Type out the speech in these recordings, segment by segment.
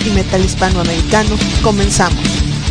y metal hispanoamericano. Comenzamos.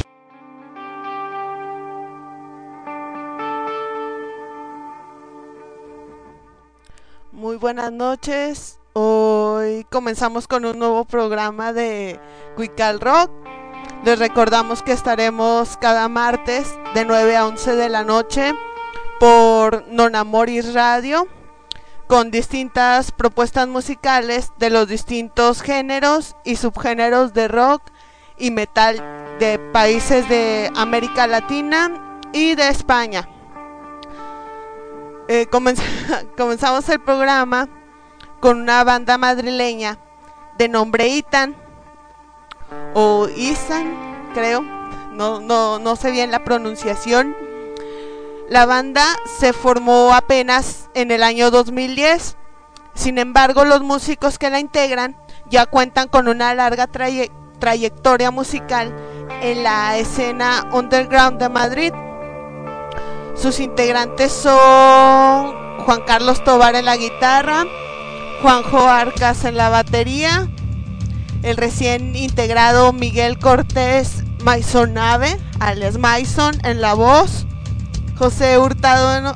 Muy buenas noches. Hoy comenzamos con un nuevo programa de Cuical Rock. Les recordamos que estaremos cada martes de 9 a 11 de la noche por Nonamoris Radio con distintas propuestas musicales de los distintos géneros y subgéneros de rock y metal de países de América Latina y de España. Comenzamos el programa con una banda madrileña de nombre Itan o Isan, creo, no sé bien la pronunciación. La banda se formó apenas en el año 2010, sin embargo los músicos que la integran ya cuentan con una larga trayectoria musical en la escena underground de Madrid. Sus integrantes son Juan Carlos Tovar en la guitarra, Juanjo Arcas en la batería, el recién integrado Miguel Cortés Maisonave, alias Maison, en la voz, José Hurtado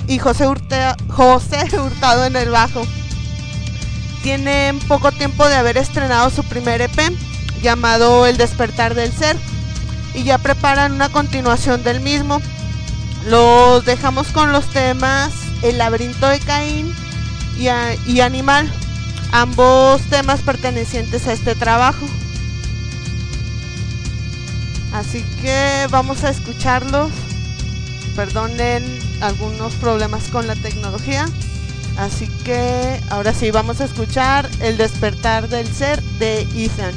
en el bajo. Tienen poco tiempo de haber estrenado su primer EP llamado El Despertar del Ser y ya preparan una continuación del mismo. Los dejamos con los temas El laberinto de Caín y Animal, ambos temas pertenecientes a este trabajo. Así que vamos a escucharlos. Perdonen algunos problemas con la tecnología. Así que ahora sí vamos a escuchar El Despertar del Ser de Ethan.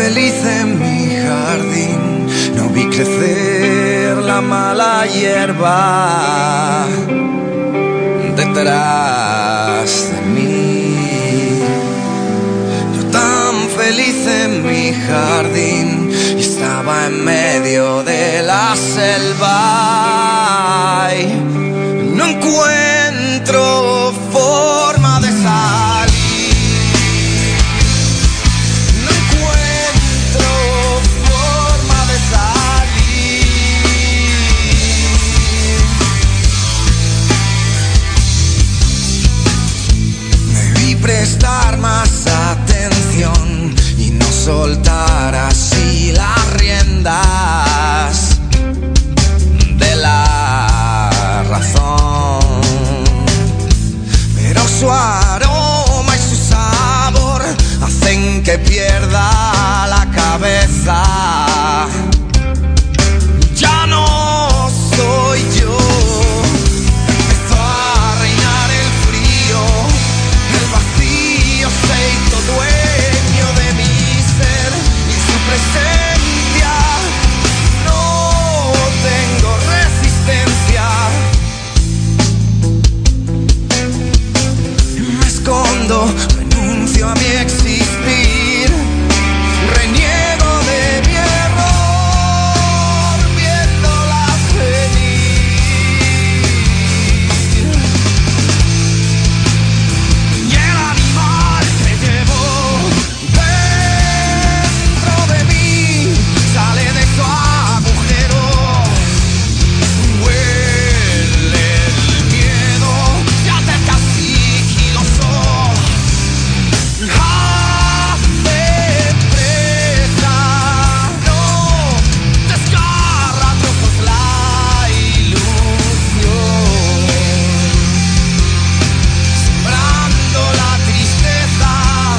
feliz en mi jardín, no vi crecer la mala hierba detrás de mí. Yo tan feliz en mi jardín y estaba en medio de la selva y no encuentro forma de salir. No encuentro forma de salir. Debí prestar más atención y no soltar así las riendas de la razón, pero su aroma y su sabor hacen que pierda la cabeza. Ya no soy yo. Empezó a reinar el frío, el vacío se hizo dueño de mi ser y su presencia no tengo resistencia. Me escondo, renuncio a mi existir, reniego de mi error, viéndolas venir. Y el animal que llevo dentro de mí sale de su agujero. Huele el miedo y acerca sigiloso. Hace presa, no desgarra a trozos la ilusión, sembrando la tristeza.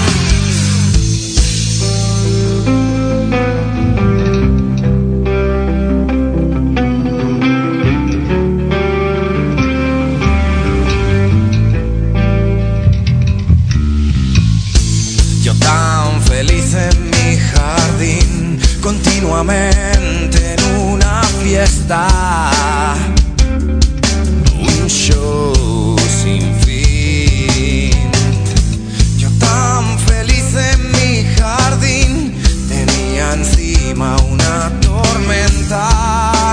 Yo tan feliz en mi jardín, continuamente en una fiesta, un show sin fin. Yo tan feliz en mi jardín, tenía encima una tormenta.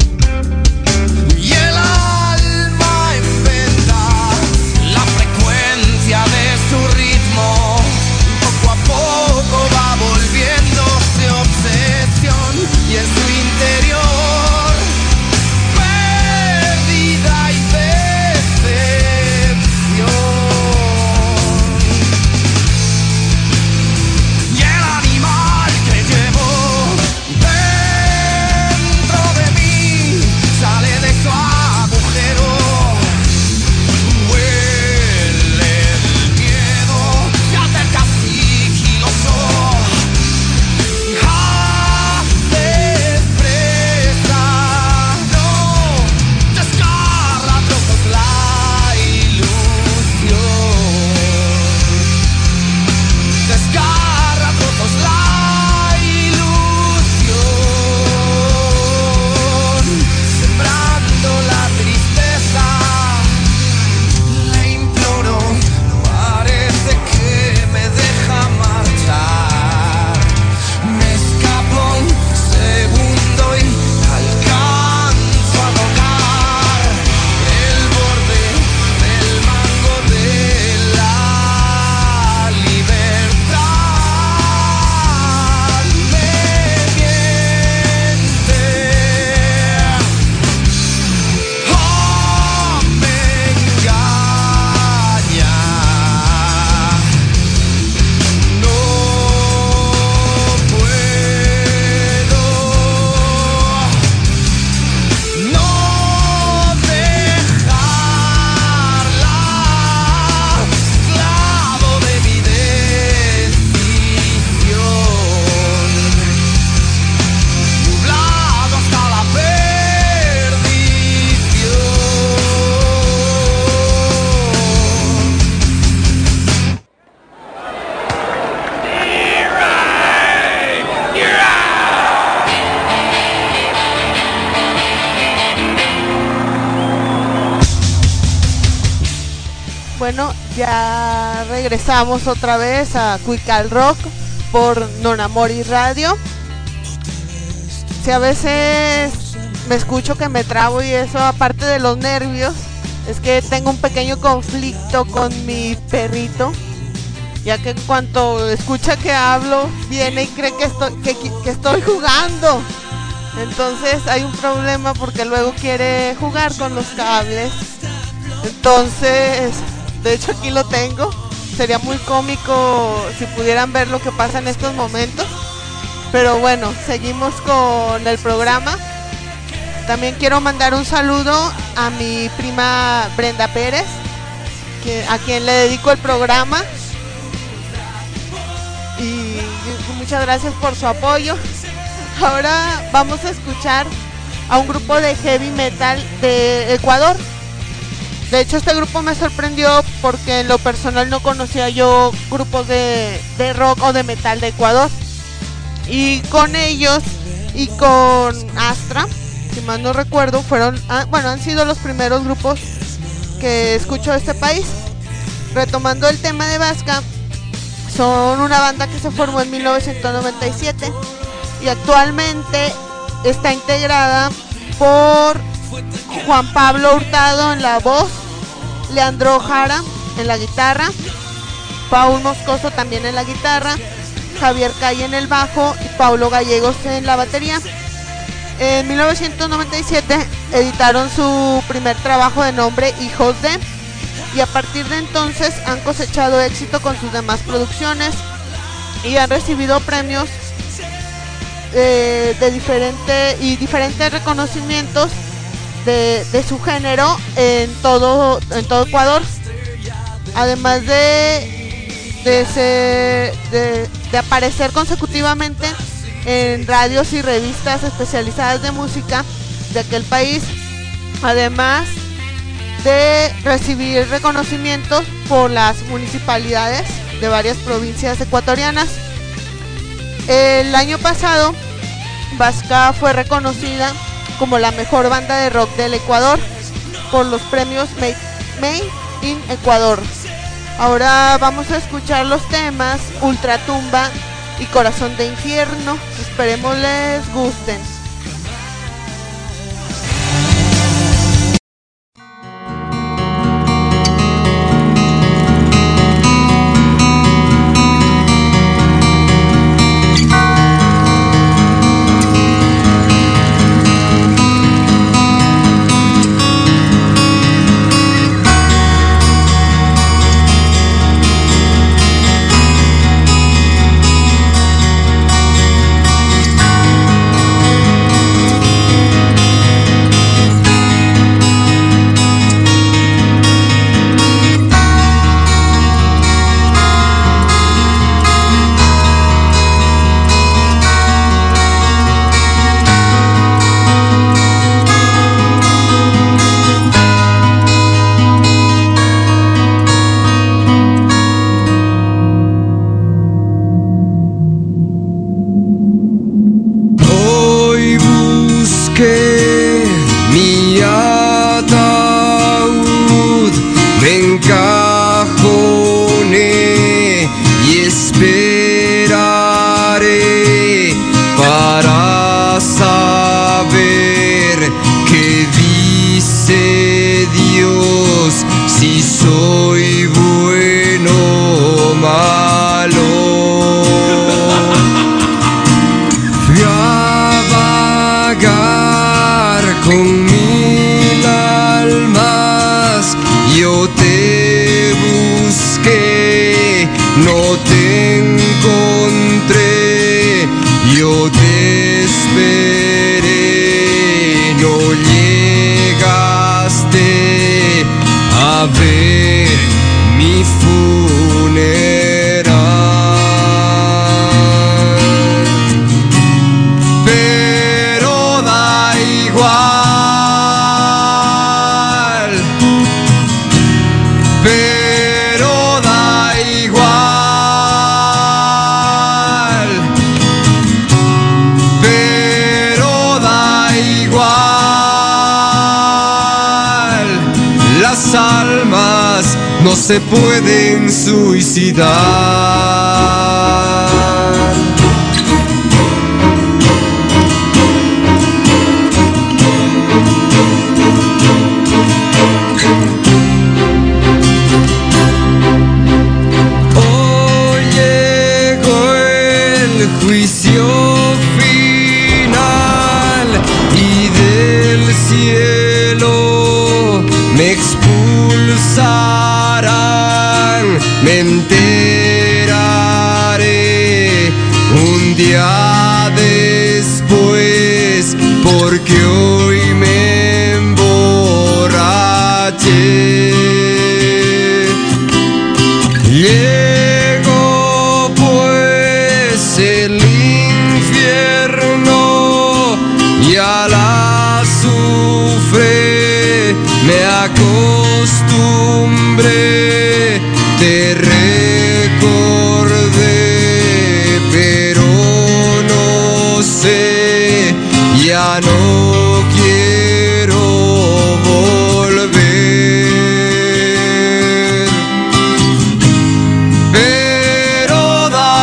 Y el alma en venta, la frecuencia de su ritmo, poco a poco va volviéndose obsesión y en su interior Ya regresamos otra vez a Cuical Rock por Nonamori Radio. Si a veces me escucho que me trabo y eso, aparte de los nervios, es que tengo un pequeño conflicto con mi perrito, ya que en cuanto escucha que hablo, viene y cree que estoy jugando. Entonces hay un problema porque luego quiere jugar con los cables. Entonces, de hecho aquí lo tengo. Sería muy cómico si pudieran ver lo que pasa en estos momentos. Pero bueno, seguimos con el programa. También quiero mandar un saludo a mi prima Brenda Pérez, a quien le dedico el programa. Y muchas gracias por su apoyo. Ahora vamos a escuchar a un grupo de heavy metal de Ecuador. De hecho, este grupo me sorprendió porque en lo personal no conocía yo grupos de rock o de metal de Ecuador. Y con ellos y con Astra, si mal no recuerdo, han sido los primeros grupos que escucho de este país. Retomando el tema de Vasca, son una banda que se formó en 1997 y actualmente está integrada por Juan Pablo Hurtado en la voz, Leandro Jara en la guitarra, Paul Moscoso también en la guitarra, Javier Calle en el bajo y Paulo Gallegos en la batería. En 1997 editaron su primer trabajo de nombre Hijos de, y a partir de entonces han cosechado éxito con sus demás producciones y han recibido premios diferentes reconocimientos de su género en todo Ecuador, además de aparecer consecutivamente en radios y revistas especializadas de música de aquel país, además de recibir reconocimientos por las municipalidades de varias provincias ecuatorianas. El año pasado, Vasca fue reconocida como la mejor banda de rock del Ecuador por los premios Made in Ecuador. Ahora vamos a escuchar los temas Ultratumba y Corazón de Infierno. Esperemos les gusten. no se pueden suicidar. Hoy llegó el juicio final y del cielo me expulsarán, me enteraré un día después, porque hoy me emborraché. Llegó pues el infierno y a la azufre me acostumbré, te recordé, pero no sé, ya no quiero volver. Pero da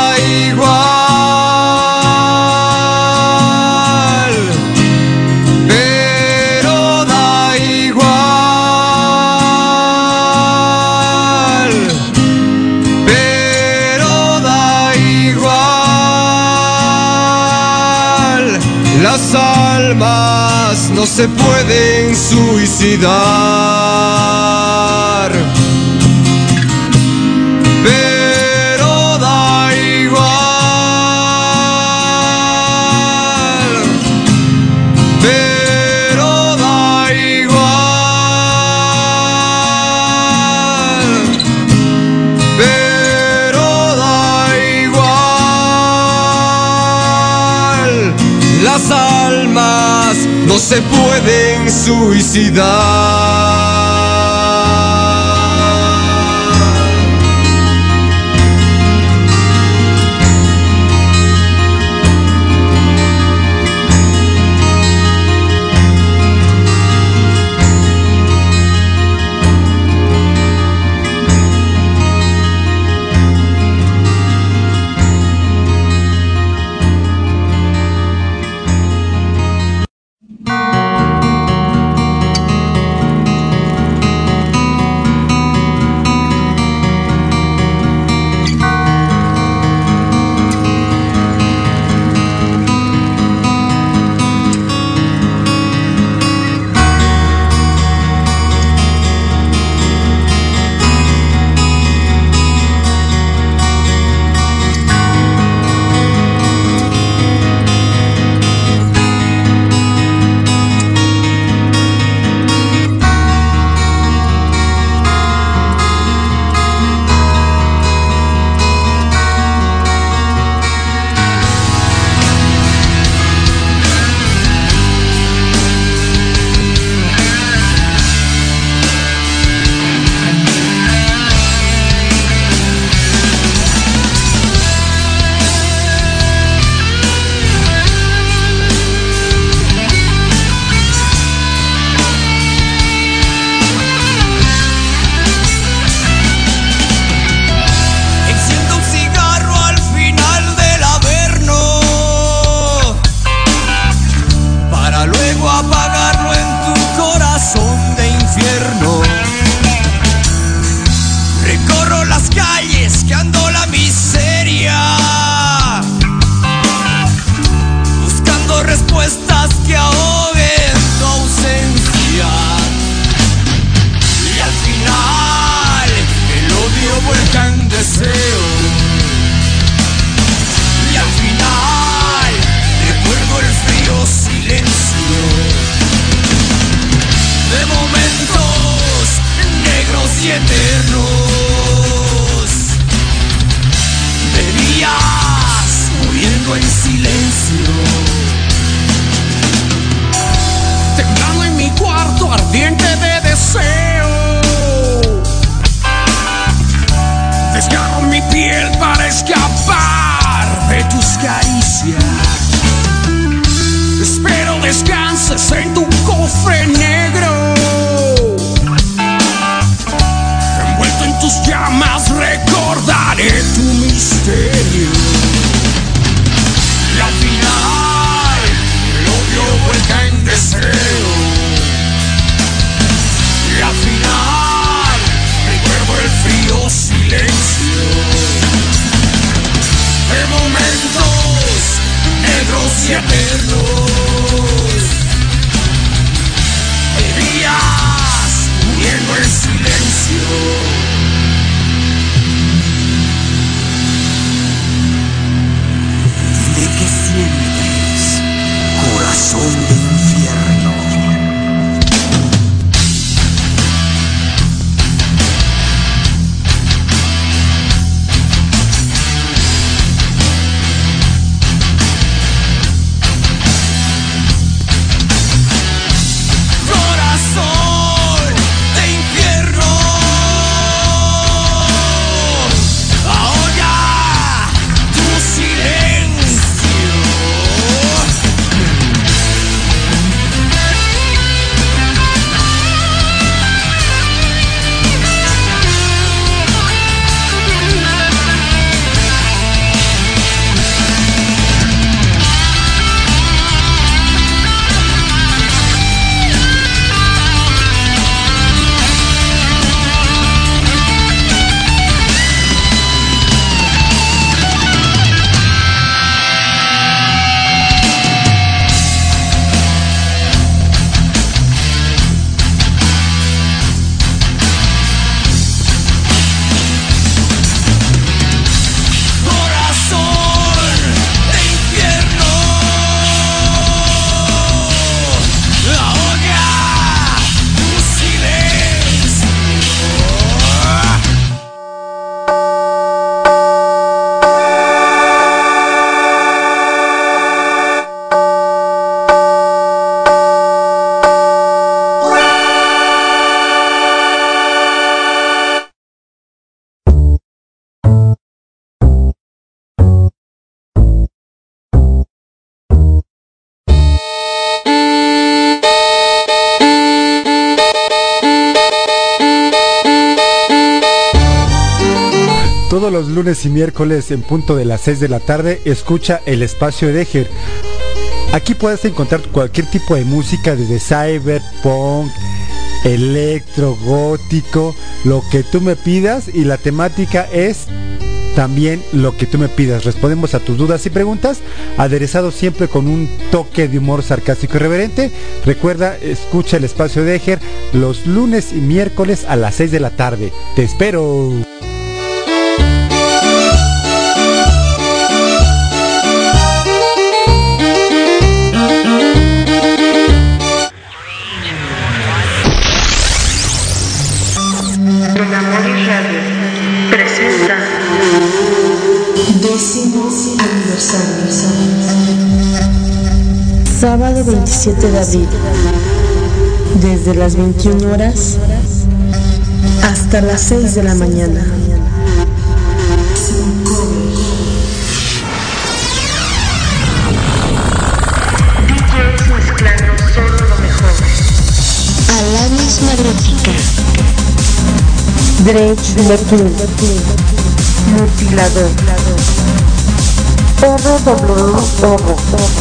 igual, pero da igual, pero da igual. Las almas no se pueden suicidar. Pero da igual, pero da igual, pero da igual. Las almas no se pueden suicidar. Todos los lunes y miércoles en punto de las 6 de la tarde, escucha el espacio de Eger. Aquí puedes encontrar cualquier tipo de música, desde cyberpunk, electro, gótico, lo que tú me pidas, y la temática es también lo que tú me pidas. Respondemos a tus dudas y preguntas, aderezado siempre con un toque de humor sarcástico y irreverente. Recuerda, escucha el espacio de Eger los lunes y miércoles a las 6 de la tarde. ¡Te espero! Presenta 10º aniversario. Sábado 27 de abril, desde las 21 horas hasta las 6 de la mañana. DJs mezclando solo lo mejor. Alanis Magnética, Dredge Lekin, Mutilador, RWR,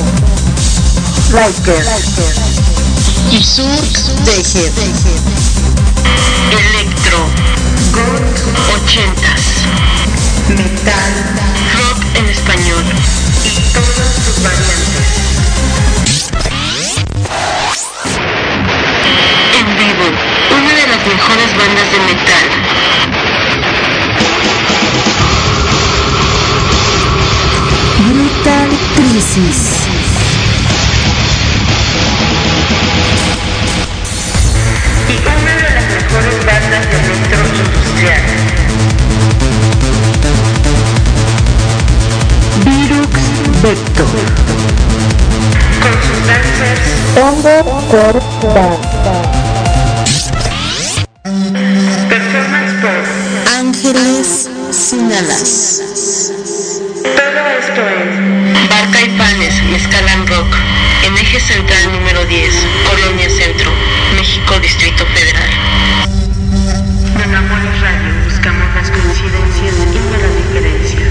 Liker, y Surx Deje, Electro, Goth 80s, Metal, Rock en español y todas sus variantes. En vivo, una de las mejores bandas de metal. Brutal Crisis. Y una de las mejores bandas de electro industrial. Virux Vector. Con sus dancers Undercore Band. Performance por Ángeles Sin Alas. Todo esto es Barca y Panes Mezcalan Rock, en Eje Central número 10, Colonia Centro, México, Distrito Federal. En Amores Radio buscamos las coincidencias y no las diferencias.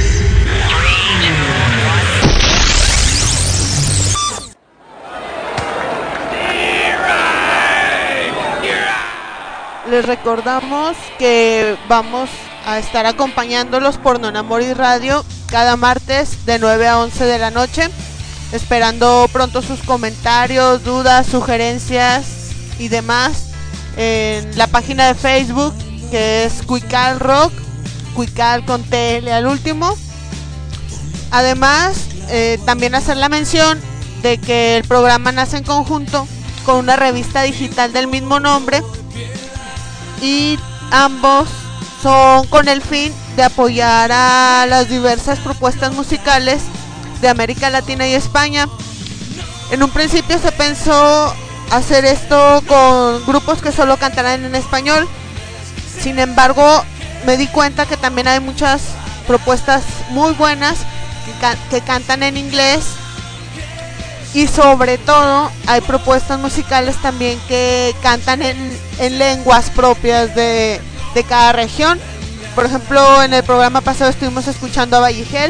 Les recordamos que vamos a estar acompañándolos por Non Amoris Radio cada martes de 9 a 11 de la noche, esperando pronto sus comentarios, dudas, sugerencias y demás en la página de Facebook, que es Cuical Rock, Cuical con TL al último. Además, también hacer la mención de que el programa nace en conjunto con una revista digital del mismo nombre, y ambos son con el fin de apoyar a las diversas propuestas musicales de América Latina y España. En un principio se pensó hacer esto con grupos que solo cantaran en español. Sin embargo, me di cuenta que también hay muchas propuestas muy buenas que cantan en inglés, y sobre todo hay propuestas musicales también que cantan en lenguas propias de cada región. Por ejemplo, en el programa pasado estuvimos escuchando a Valligel.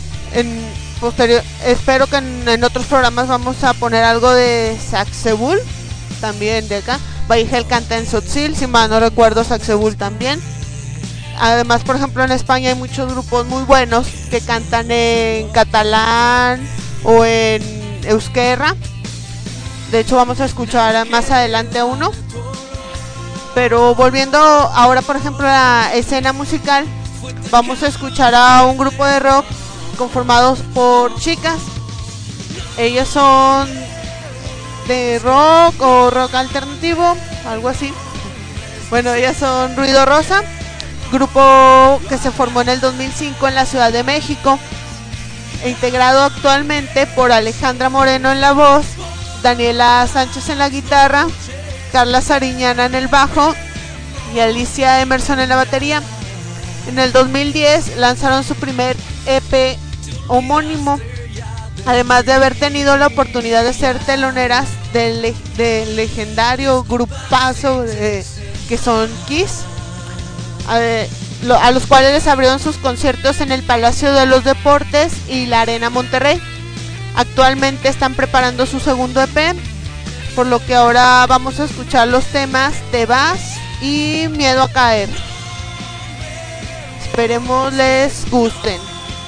Espero que en otros programas vamos a poner algo de Saxebul, también de acá. Valligel canta en Tzotzil, si mal no recuerdo, Saxebul también. Además, por ejemplo, en España hay muchos grupos muy buenos que cantan en catalán o en euskera. De hecho, vamos a escuchar más adelante uno. Pero volviendo ahora, por ejemplo, a la escena musical, vamos a escuchar a un grupo de rock conformados por chicas. Ellas son de rock o rock alternativo, algo así. Bueno, ellas son Ruido Rosa, grupo que se formó en el 2005 en la Ciudad de México, e integrado actualmente por Alejandra Moreno en la voz, Daniela Sánchez en la guitarra, Carla Sariñana en el bajo y Alicia Emerson en la batería. En el 2010 lanzaron su primer EP homónimo, además de haber tenido la oportunidad de ser teloneras del legendario grupazo que son Kiss. a los cuales les abrieron sus conciertos en el Palacio de los Deportes y la Arena Monterrey. Actualmente están preparando su segundo EP, por lo que ahora vamos a escuchar los temas Te Vas y Miedo a Caer. Esperemos les gusten.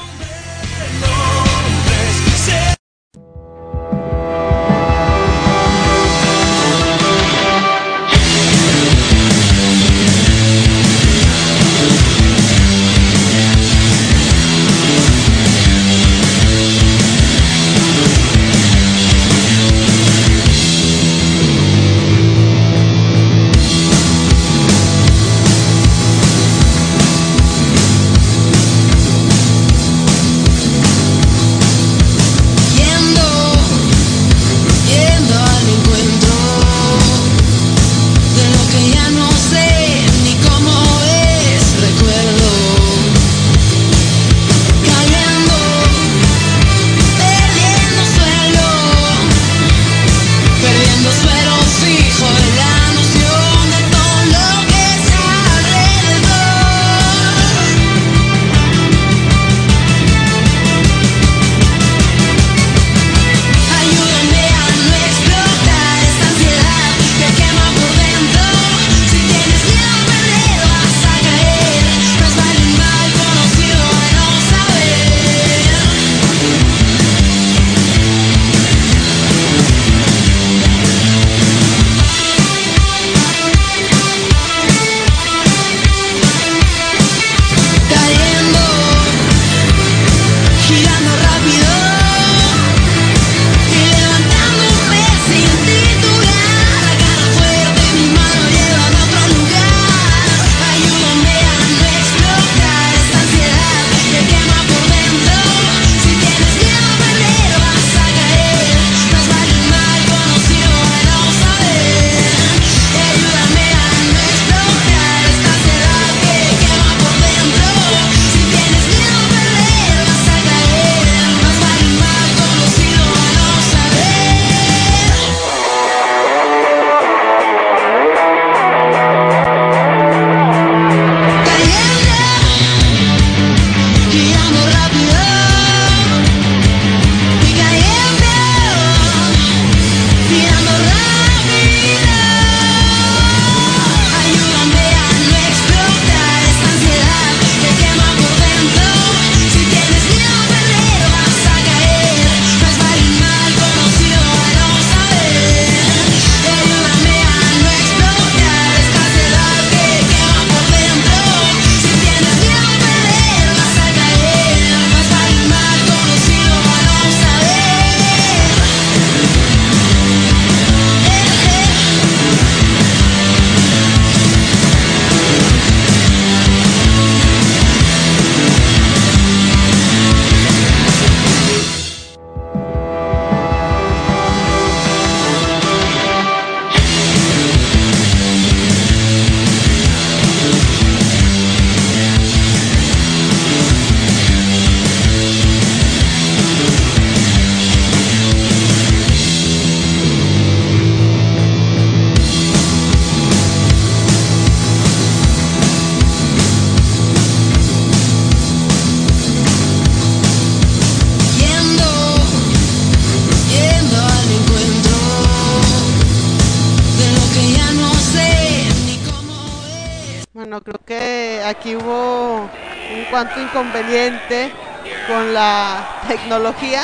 Bueno, creo que aquí hubo un cuanto inconveniente con la tecnología.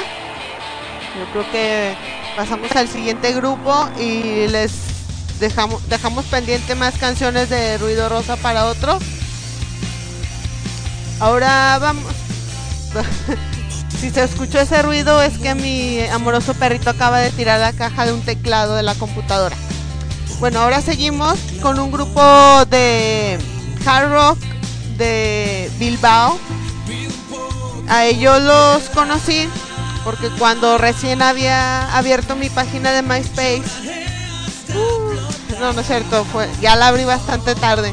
Yo creo que pasamos al siguiente grupo y les dejamos pendiente más canciones de Ruido Rosa para otro. Ahora vamos. Si se escuchó ese ruido es que mi amoroso perrito acaba de tirar la caja de un teclado de la computadora. Bueno, ahora seguimos con un grupo de hard rock de Bilbao. A ellos los conocí porque cuando recién había abierto mi página de MySpace, no es cierto, ya la abrí bastante tarde.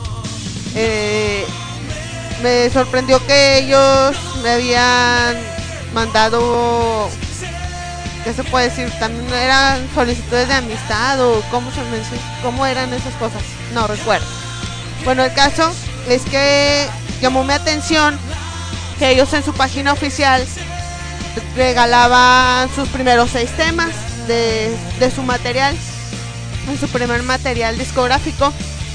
Me sorprendió que ellos me habían mandado, ¿qué se puede decir? También eran solicitudes de amistad o cómo eran esas cosas, no recuerdo. Bueno, el caso es que llamó mi atención que ellos en su página oficial regalaban sus primeros 6 temas de su material, en su primer material discográfico.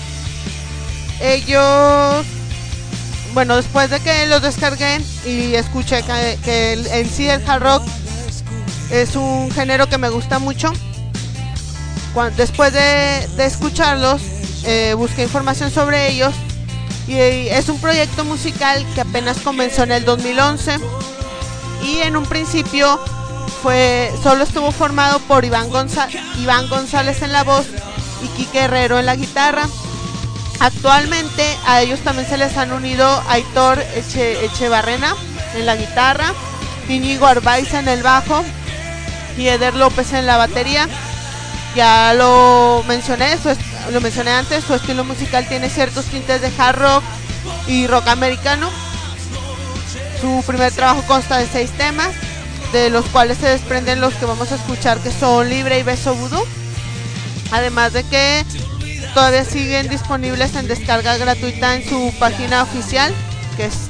Ellos, bueno, después de que los descargué y escuché que en sí el hard rock es un género que me gusta mucho, después de escucharlos, busqué información sobre ellos y es un proyecto musical que apenas comenzó en el 2011 y en un principio solo estuvo formado por Iván González en la voz y Quique Herrero en la guitarra. Actualmente a ellos también se les han unido Aitor Echevarrena en la guitarra, Íñigo Arbaiza en el bajo y Eder López en la batería. Ya lo mencioné antes, su estilo musical tiene ciertos tintes de hard rock y rock americano. Su primer trabajo consta de 6 temas, de los cuales se desprenden los que vamos a escuchar, que son Libre y Beso Vudú. Además de que todavía siguen disponibles en descarga gratuita en su página oficial, que es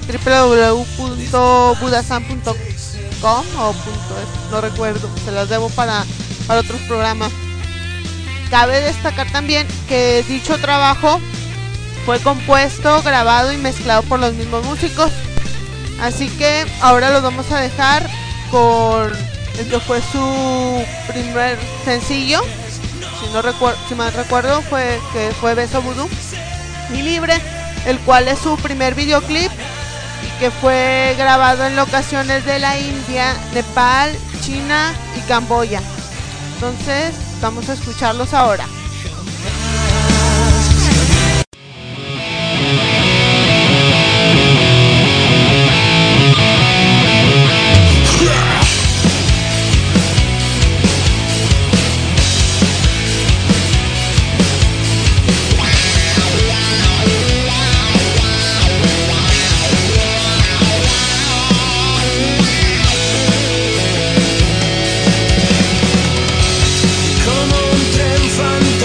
www.budasan.com o .es, no recuerdo, se las debo para otros programas. Cabe destacar también que dicho trabajo fue compuesto, grabado y mezclado por los mismos músicos. Así que ahora los vamos a dejar con el que fue su primer sencillo, si mal recuerdo fue Beso Vudú, y Libre, el cual es su primer videoclip y que fue grabado en locaciones de la India, Nepal, China y Camboya. Entonces vamos a escucharlos ahora. Como un tren fantasma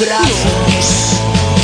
brazos.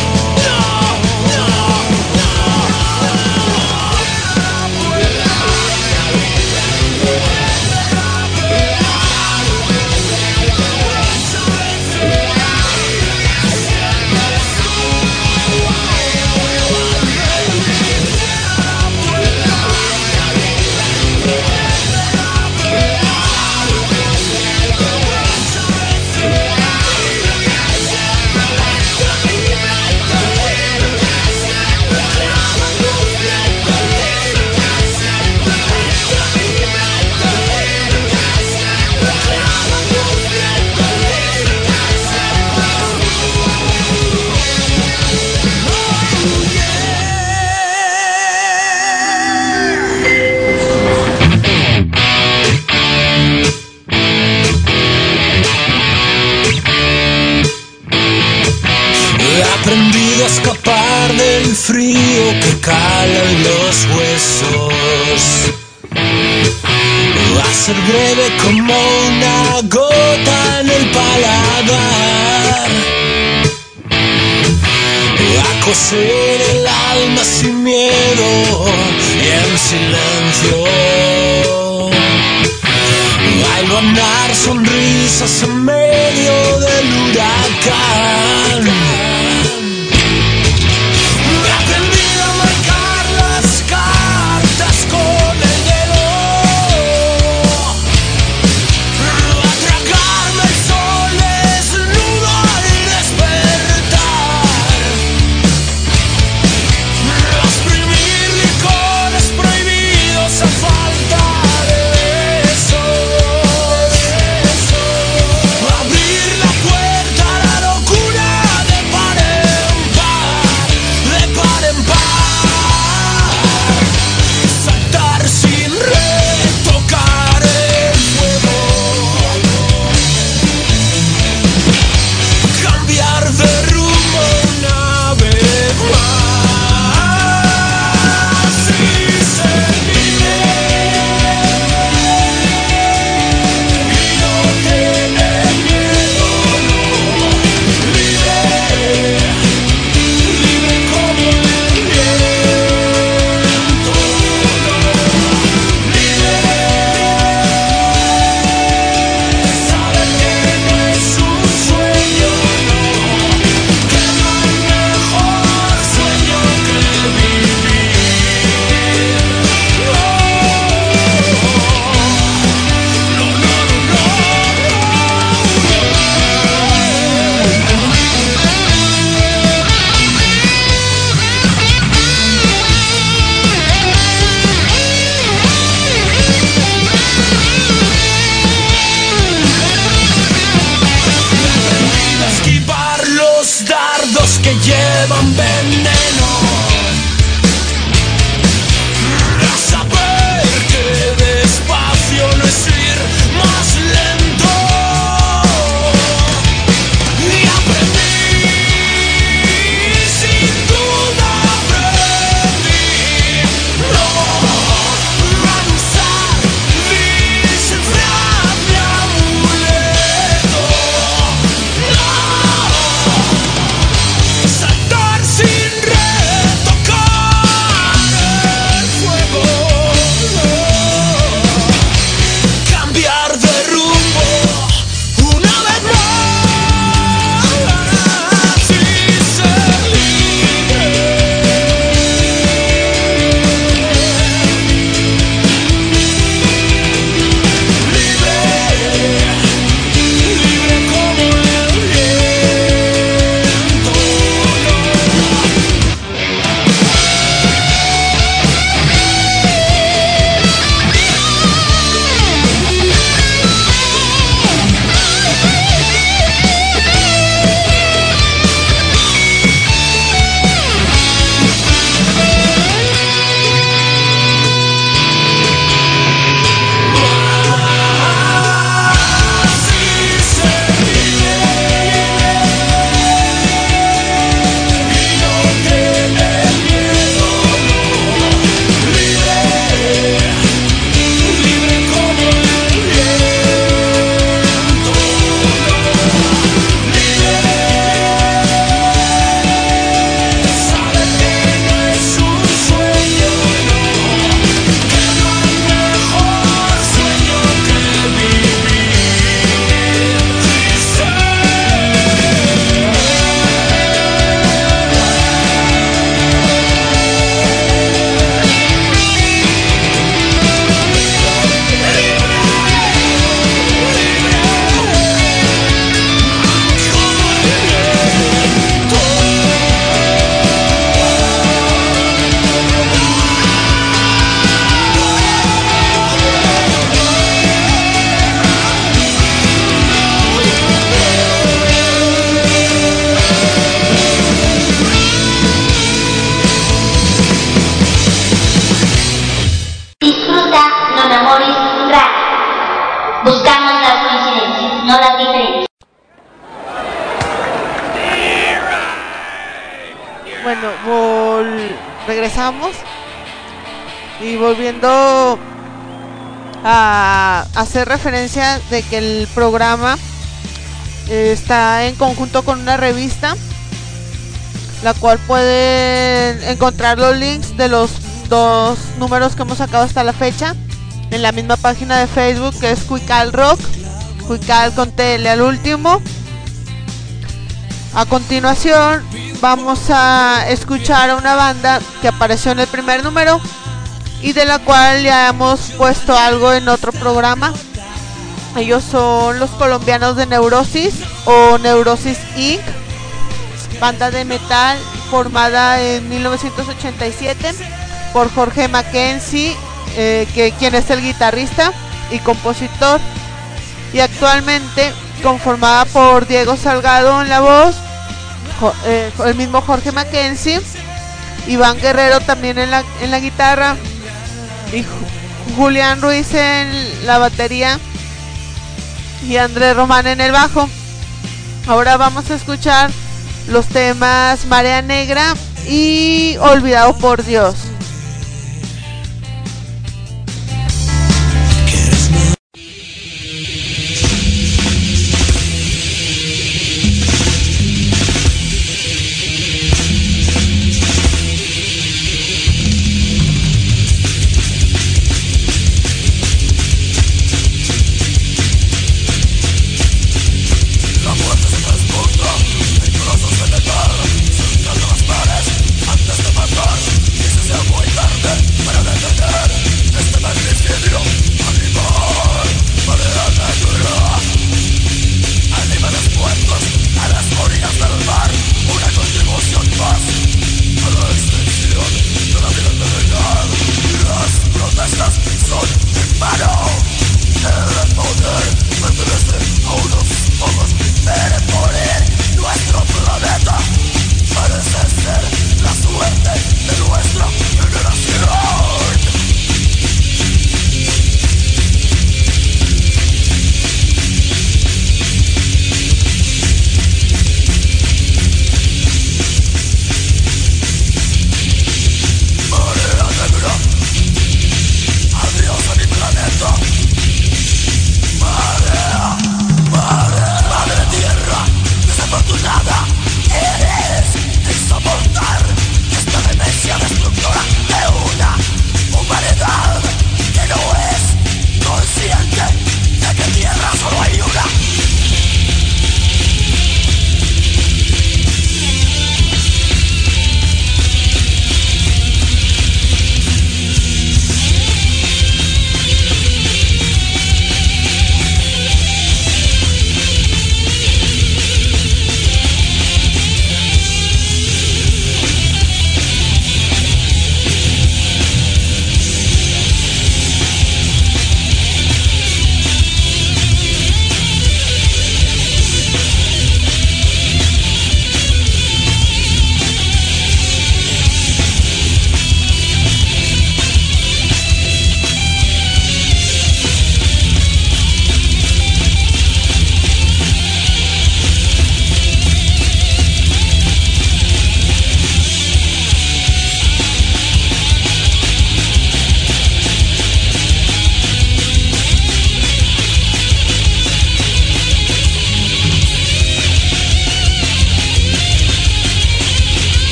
Escapar del frío que cala en los huesos, a ser breve como una gota en el paladar, a coser el alma sin miedo y en silencio, a hilvanar sonrisas en medio del huracán. Sin regresamos y volviendo a hacer referencia de que el programa está en conjunto con una revista, la cual pueden encontrar los links de los 2 números que hemos sacado hasta la fecha en la misma página de Facebook, que es Cuical Rock, Cuical con TL al último. A continuación vamos a escuchar a una banda que apareció en el primer número y de la cual ya hemos puesto algo en otro programa. Ellos son los colombianos de Neurosis o Neurosis Inc., banda de metal formada en 1987 por Jorge Mackenzie, quien es el guitarrista y compositor, y actualmente conformada por Diego Salgado en la voz, el mismo Jorge Mackenzie, Iván Guerrero también en la guitarra y Julián Ruiz en la batería y Andrés Román en el bajo. Ahora vamos a escuchar los temas Marea Negra y Olvidado por Dios. Antes de matar, ese es el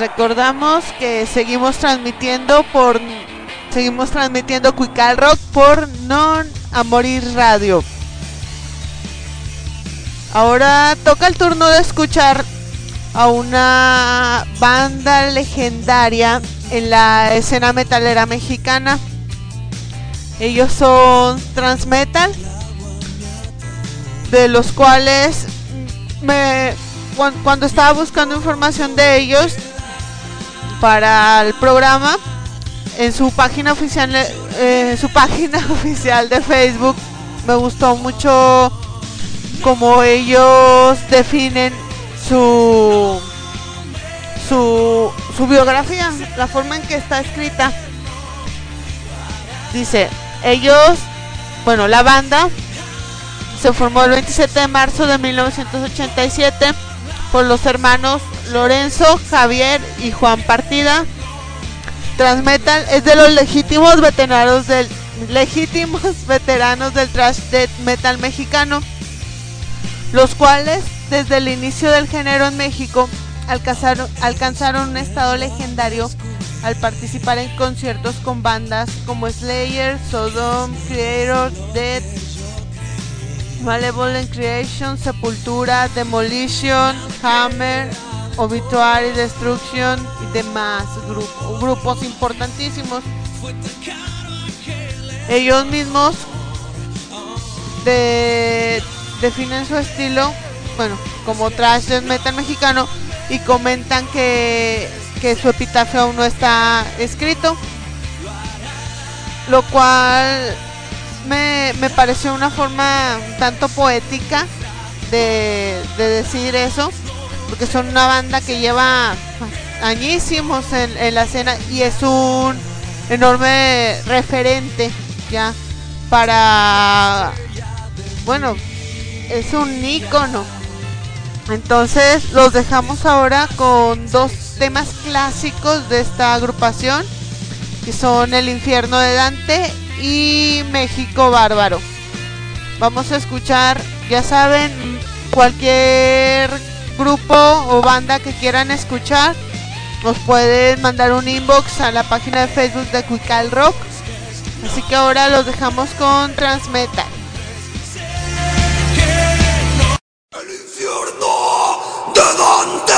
recordamos que seguimos transmitiendo Cuical Rock por Non a Morir Radio. Ahora toca el turno de escuchar a una banda legendaria en la escena metalera mexicana. Ellos son Transmetal, de los cuales cuando estaba buscando información de ellos para el programa, en su página oficial de Facebook, me gustó mucho como ellos definen su biografía, la forma en que está escrita. Dice, la banda se formó el 27 de marzo de 1987 por los hermanos Lorenzo, Javier y Juan Partida. Transmetal es de los legítimos veteranos del thrash death metal mexicano, los cuales desde el inicio del género en México alcanzaron un estado legendario al participar en conciertos con bandas como Slayer, Sodom, Creator, Death, Malevolent Creation, Sepultura, Demolition, Hammer, Obituary, Destruction y demás grupos importantísimos. Ellos mismos definen su estilo, como thrash death metal mexicano, y comentan que su epitafio aún no está escrito, lo cual me pareció una forma un tanto poética de decir eso, porque son una banda que lleva añísimos en la escena y es un enorme referente ya para, es un ícono. Entonces los dejamos ahora con dos temas clásicos de esta agrupación, que son El Infierno de Dante y México Bárbaro. Vamos a escuchar, ya saben, cualquier grupo o banda que quieran escuchar, nos pueden mandar un inbox a la página de Facebook de Cuical Rock. Así que ahora los dejamos con Transmetal. El infierno de Dante.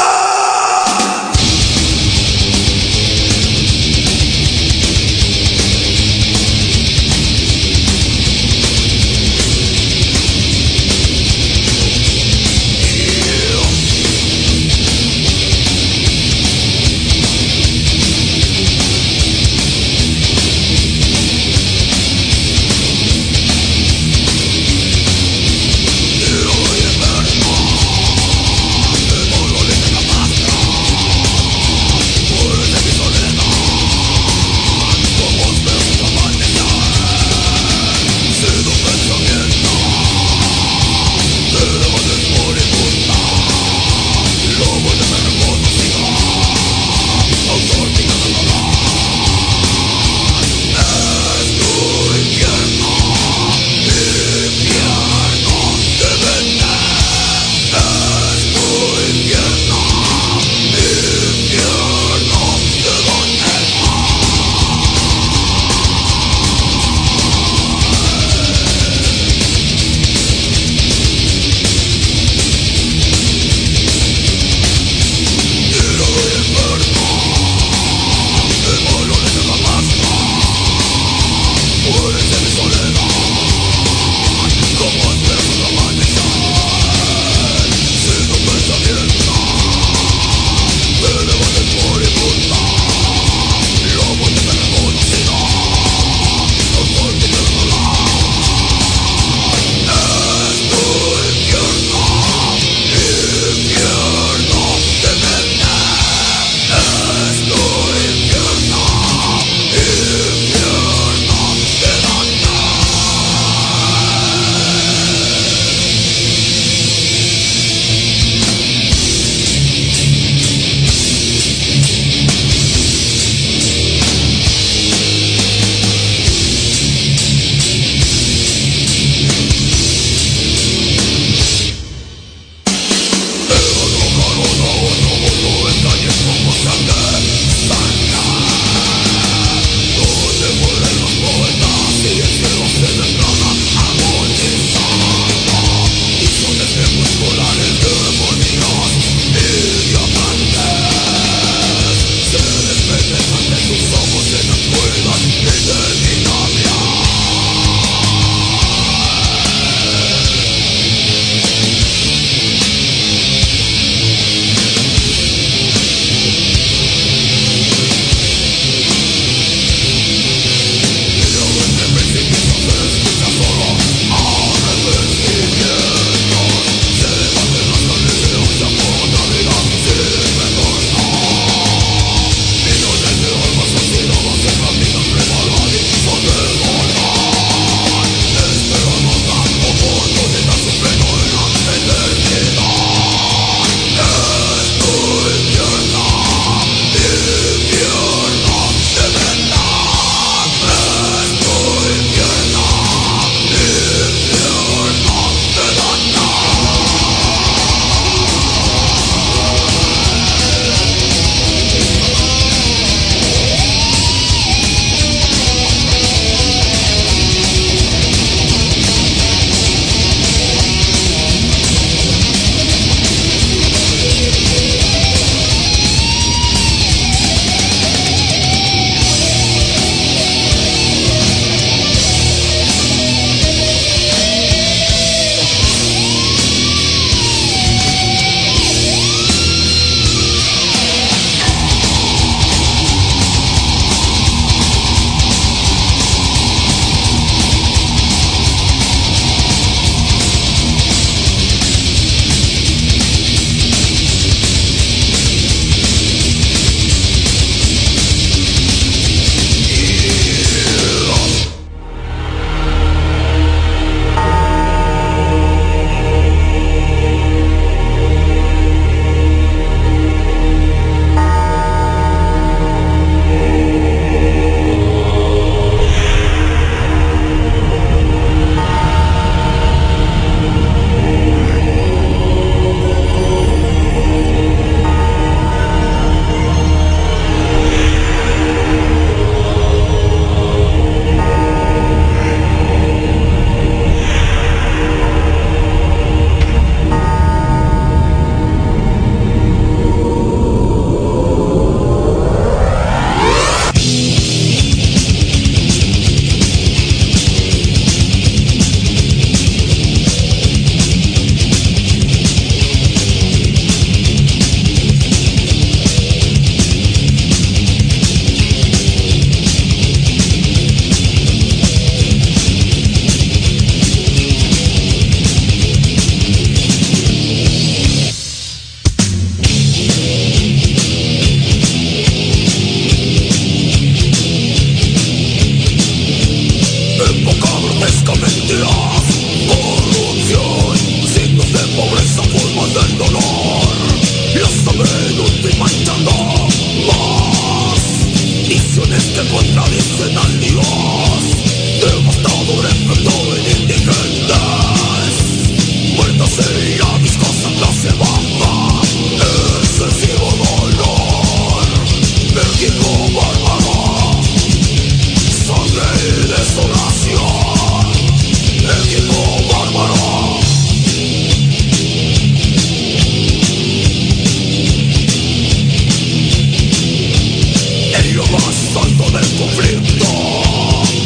Santo del conflicto.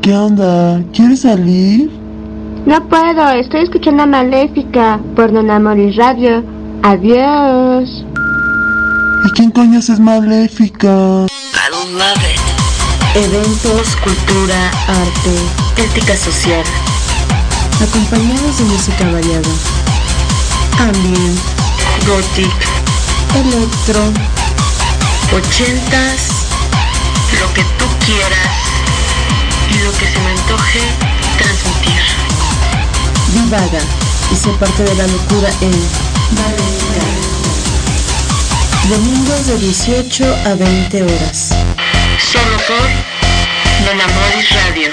¿Qué onda? ¿Quieres salir? No puedo, estoy escuchando a Maléfica por Don Amoris Radio. Adiós. ¿Y quién coño es Maléfica? I love it. Eventos, cultura, arte, crítica social, acompañados de música variada. Ambient, gothic, electro, 80s, lo que tú quieras y lo que se me antoje transmitir. Divaga y sé parte de la locura en Maléfica. Domingos de 18 a 20 horas. Solo por Don Amoris Radio.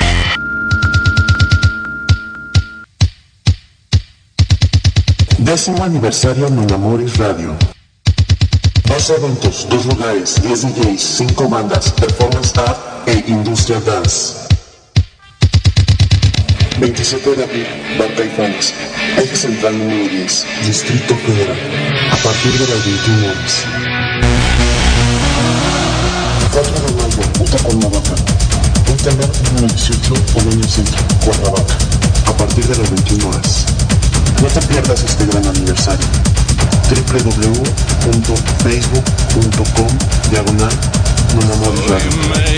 Décimo aniversario Don Amoris Radio. 2 eventos, 2 lugares, 10 DJs, 5 bandas, performance art e industria dance. 27 de abril, Barca y Fans, Eje Central número 10, Distrito Federal, a partir de las 21 horas. 4 de mayo, Puta Cuernavaca, Internet número 18, Oleño Centro, Cuernavaca, a partir de las 21 horas. No te pierdas este gran aniversario. www.facebook.com/Don Amoris Radio.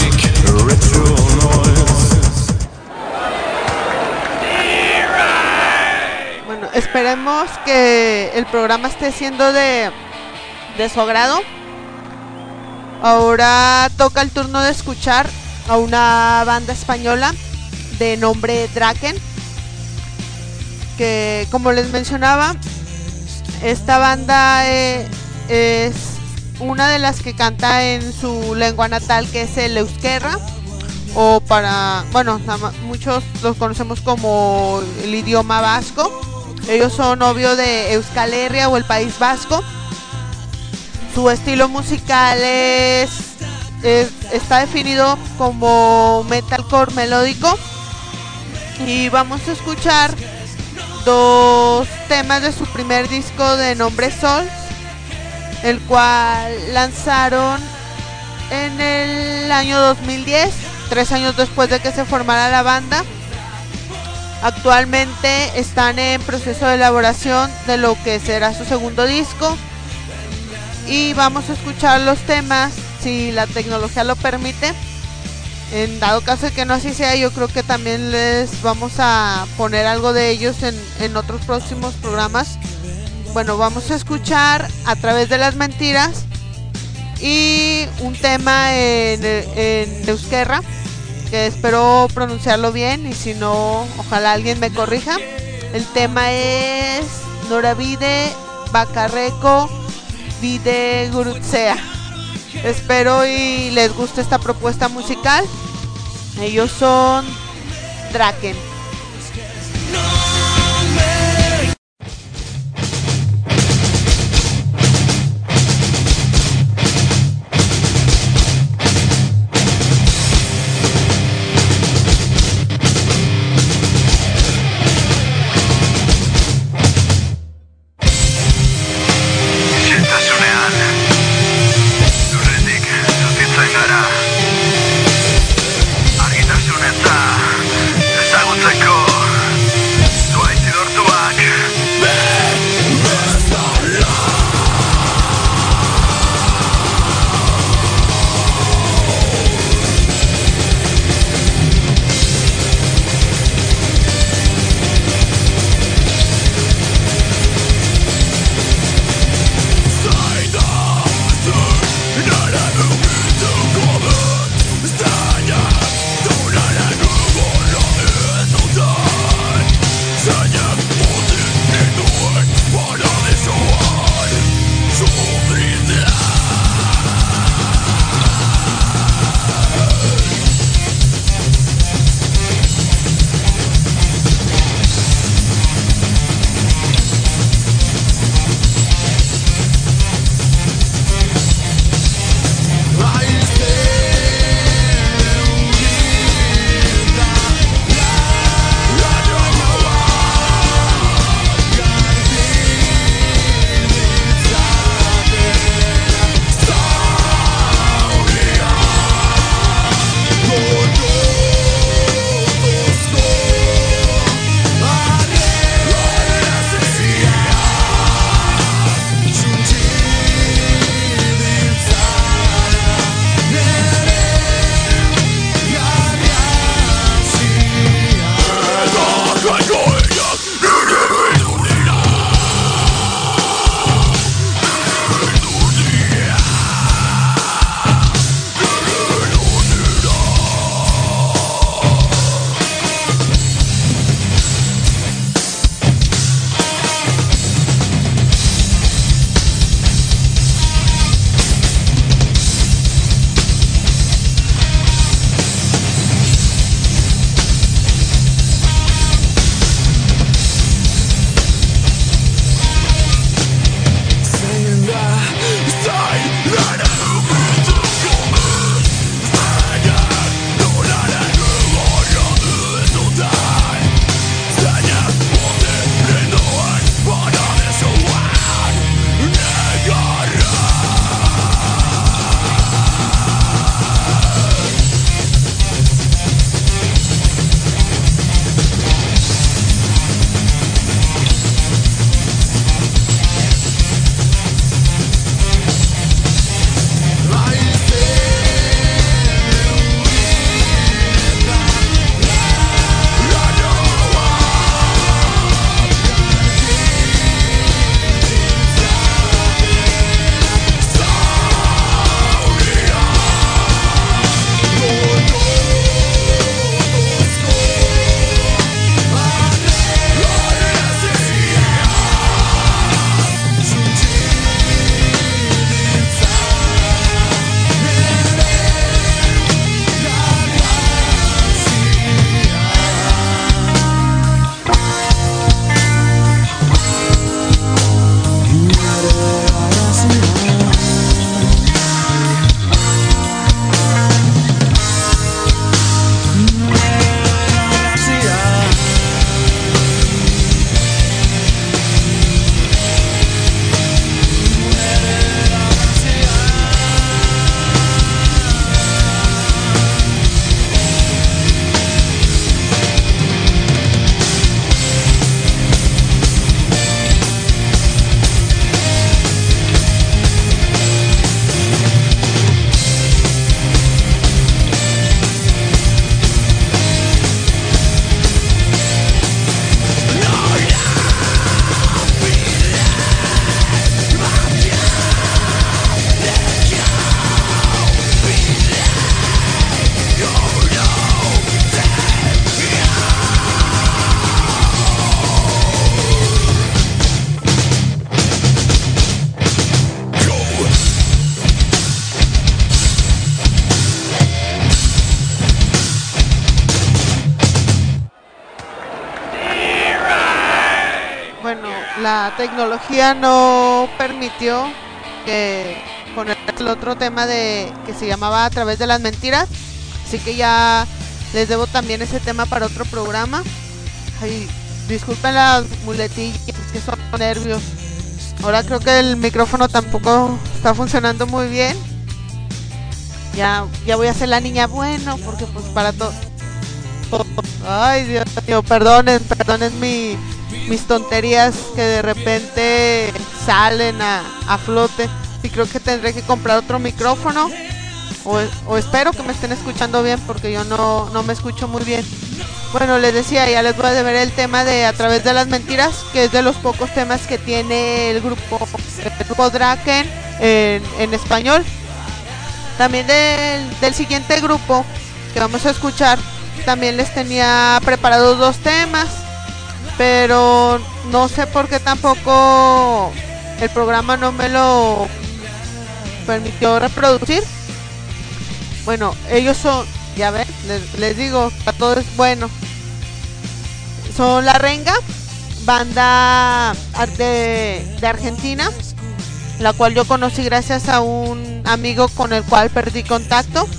Bueno, esperemos que el programa esté siendo de su agrado. Ahora toca el turno de escuchar a una banda española de nombre Draken, que, como les mencionaba, esta banda es una de las que canta en su lengua natal, que es el euskera, o muchos los conocemos como el idioma vasco. Ellos son obvio de Euskal Herria o el País Vasco. Su estilo musical está definido como metalcore melódico, y vamos a escuchar 2 temas de su primer disco de nombre Souls, el cual lanzaron en el año 2010, 3 años después de que se formara la banda. Actualmente están en proceso de elaboración de lo que será su segundo disco, y vamos a escuchar los temas, si la tecnología lo permite. En dado caso de que no así sea, yo creo que también les vamos a poner algo de ellos en otros próximos programas. Bueno, vamos a escuchar A Través de las Mentiras y un tema en euskera, que espero pronunciarlo bien, y si no, ojalá alguien me corrija. El tema es Norabide Bakarreko Bide Gurutzea. Espero y les guste esta propuesta musical. Ellos son Draken. Argitasun eta ezagutzen la tecnología no permitió que poner el otro tema de que se llamaba A través de las mentiras, así que ya les debo también ese tema para otro programa. Ay, disculpen las muletillas, es que son nervios. Ahora creo que el micrófono tampoco está funcionando muy bien. Ya voy a ser la niña bueno, porque pues para todo. Ay, Dios mío, perdonen mis tonterías que de repente salen a flote. Y creo que tendré que comprar otro micrófono. O espero que me estén escuchando bien, porque yo no me escucho muy bien. Bueno, les decía, ya les voy a deber el tema de A través de las mentiras, que es de los pocos temas que tiene el grupo Draken en español. También del siguiente grupo que vamos a escuchar, también les tenía preparados 2 temas, pero no sé por qué tampoco el programa no me lo permitió reproducir. Bueno, ellos son, ya ven, les digo, a todo es bueno. Son La Renga, banda de Argentina, la cual yo conocí gracias a un amigo con el cual perdí contacto.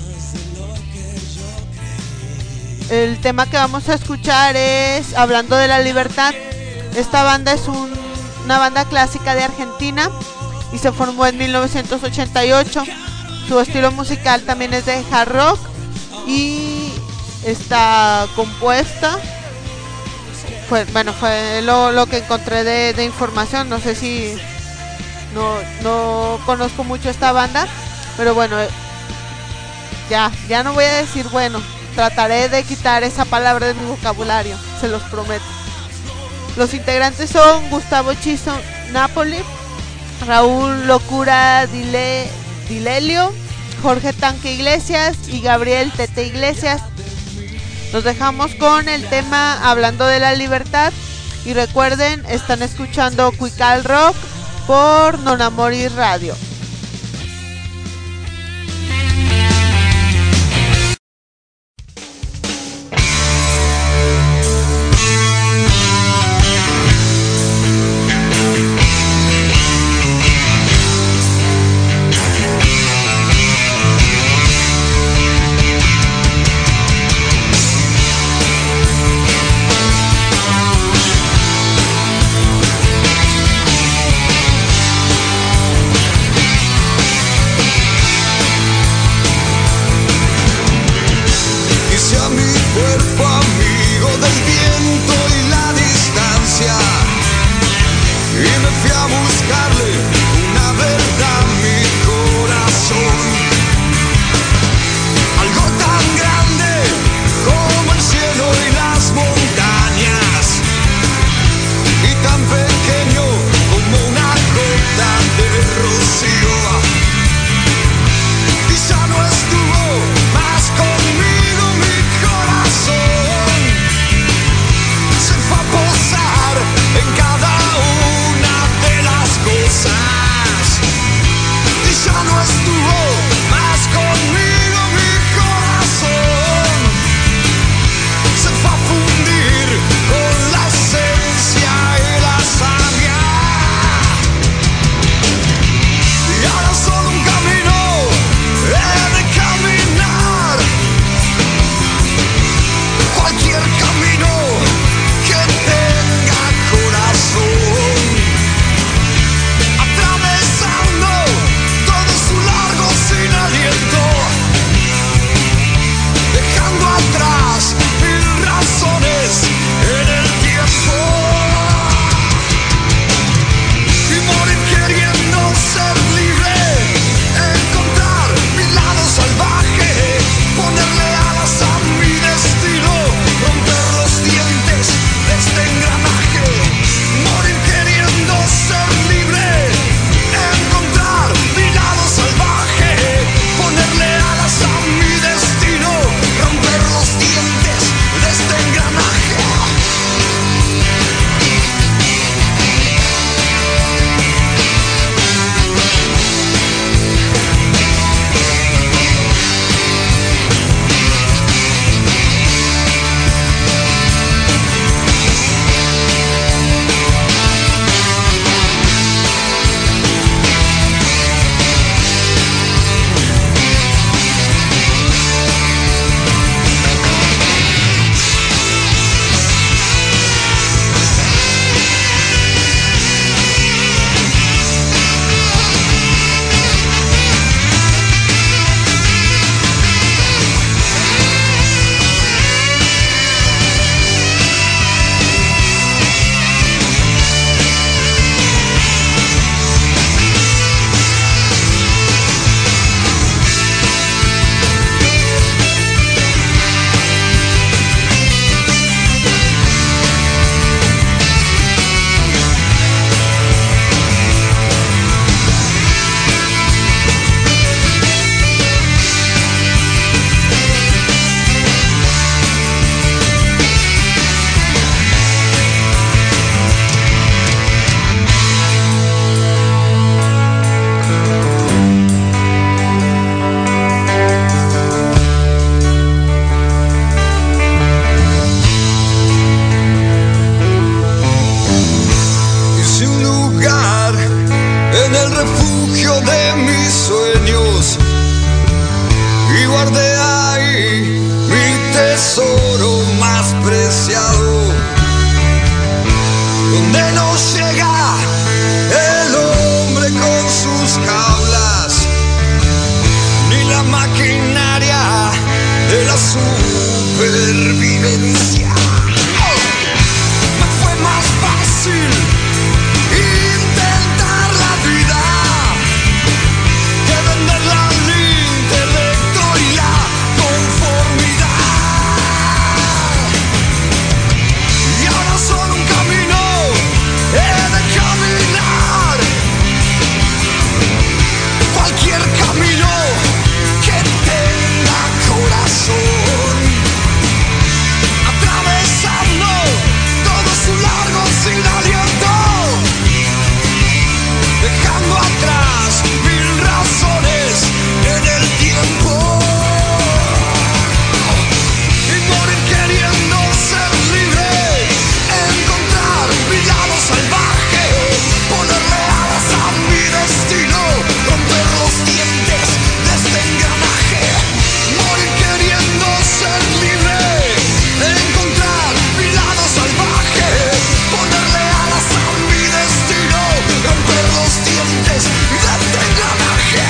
El tema que vamos a escuchar es Hablando de la Libertad. Esta banda es una banda clásica de Argentina y se formó en 1988. Su estilo musical también es de hard rock y está compuesta. Fue lo que encontré de información. No sé si no conozco mucho esta banda, pero bueno, ya no voy a decir bueno. Trataré de quitar esa palabra de mi vocabulario, se los prometo. Los integrantes son Gustavo Chiso Napoli, Raúl Locura Dilelio, Jorge Tanque Iglesias y Gabriel Tete Iglesias. Nos dejamos con el tema Hablando de la Libertad. Y recuerden, están escuchando Cuical Rock por Non Amoris Radio. maquinaria de la supervivencia. Me fue más fácil intentar la vida que venderla al intelecto y la conformidad. Y ahora solo un camino he de caminar, cualquier camino que tenga corazón, atravesando todo su largo sin aliento, dejando atrás mil razones en el tiempo, y morir queriendo ser libre, encontrar mi lado salvaje, ponerle alas a mi destino, romper los dientes de este engranaje. Morir queriendo ser libre, encontrar mi lado salvaje, ponerle alas a mi destino, romper los dientes de este engranaje.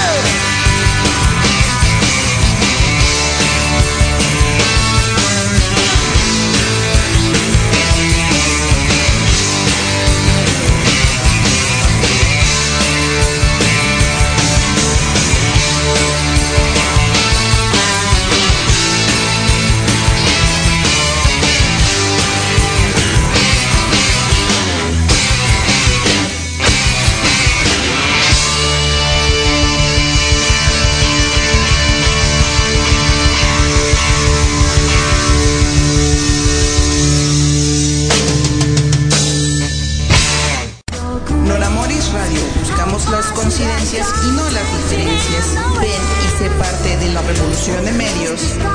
Nora Moris Radio, buscamos las coincidencias y no las diferencias. Ven y sé parte de la revolución de medios.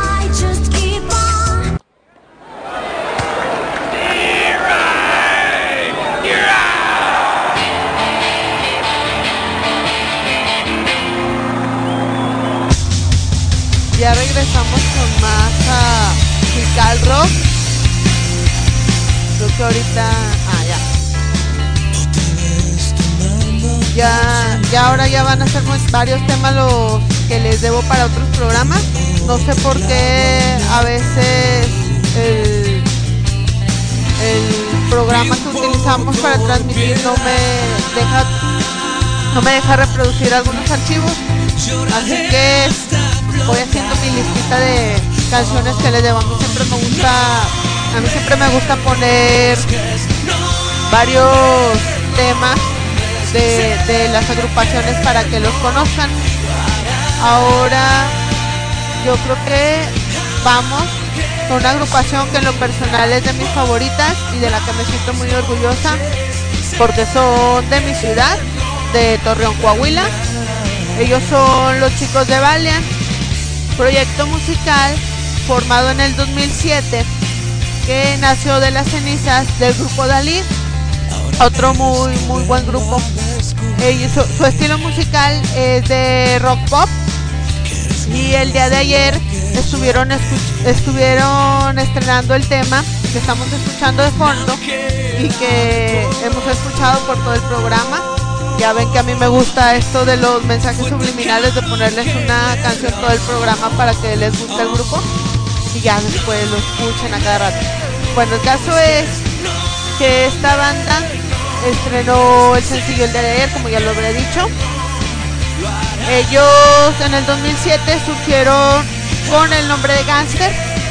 Ya regresamos con más a musical rock. Creo que ahorita... Ya ahora ya van a ser varios temas los que les debo para otros programas. No sé por qué a veces el programa que utilizamos para transmitir no me deja reproducir algunos archivos. Así que voy haciendo mi listita de canciones que les debo. A mí siempre me gusta poner varios temas de las agrupaciones para que los conozcan. Ahora yo creo que vamos con una agrupación que en lo personal es de mis favoritas y de la que me siento muy orgullosa porque son de mi ciudad, de Torreón, Coahuila. Ellos son los chicos de Valiant, proyecto musical formado en el 2007 que nació de las cenizas del grupo Dalí, otro muy buen grupo. Su estilo musical es de rock pop y el día de ayer estuvieron estrenando el tema que estamos escuchando de fondo y que hemos escuchado por todo el programa. Ya ven que a mí me gusta esto de los mensajes subliminales, de ponerles una canción todo el programa para que les guste el grupo y ya después lo escuchen a cada rato. Bueno, el caso es que esta banda estrenó el sencillo el día de ayer, como ya lo habré dicho. Ellos en el 2007 surgieron con el nombre de Gangster,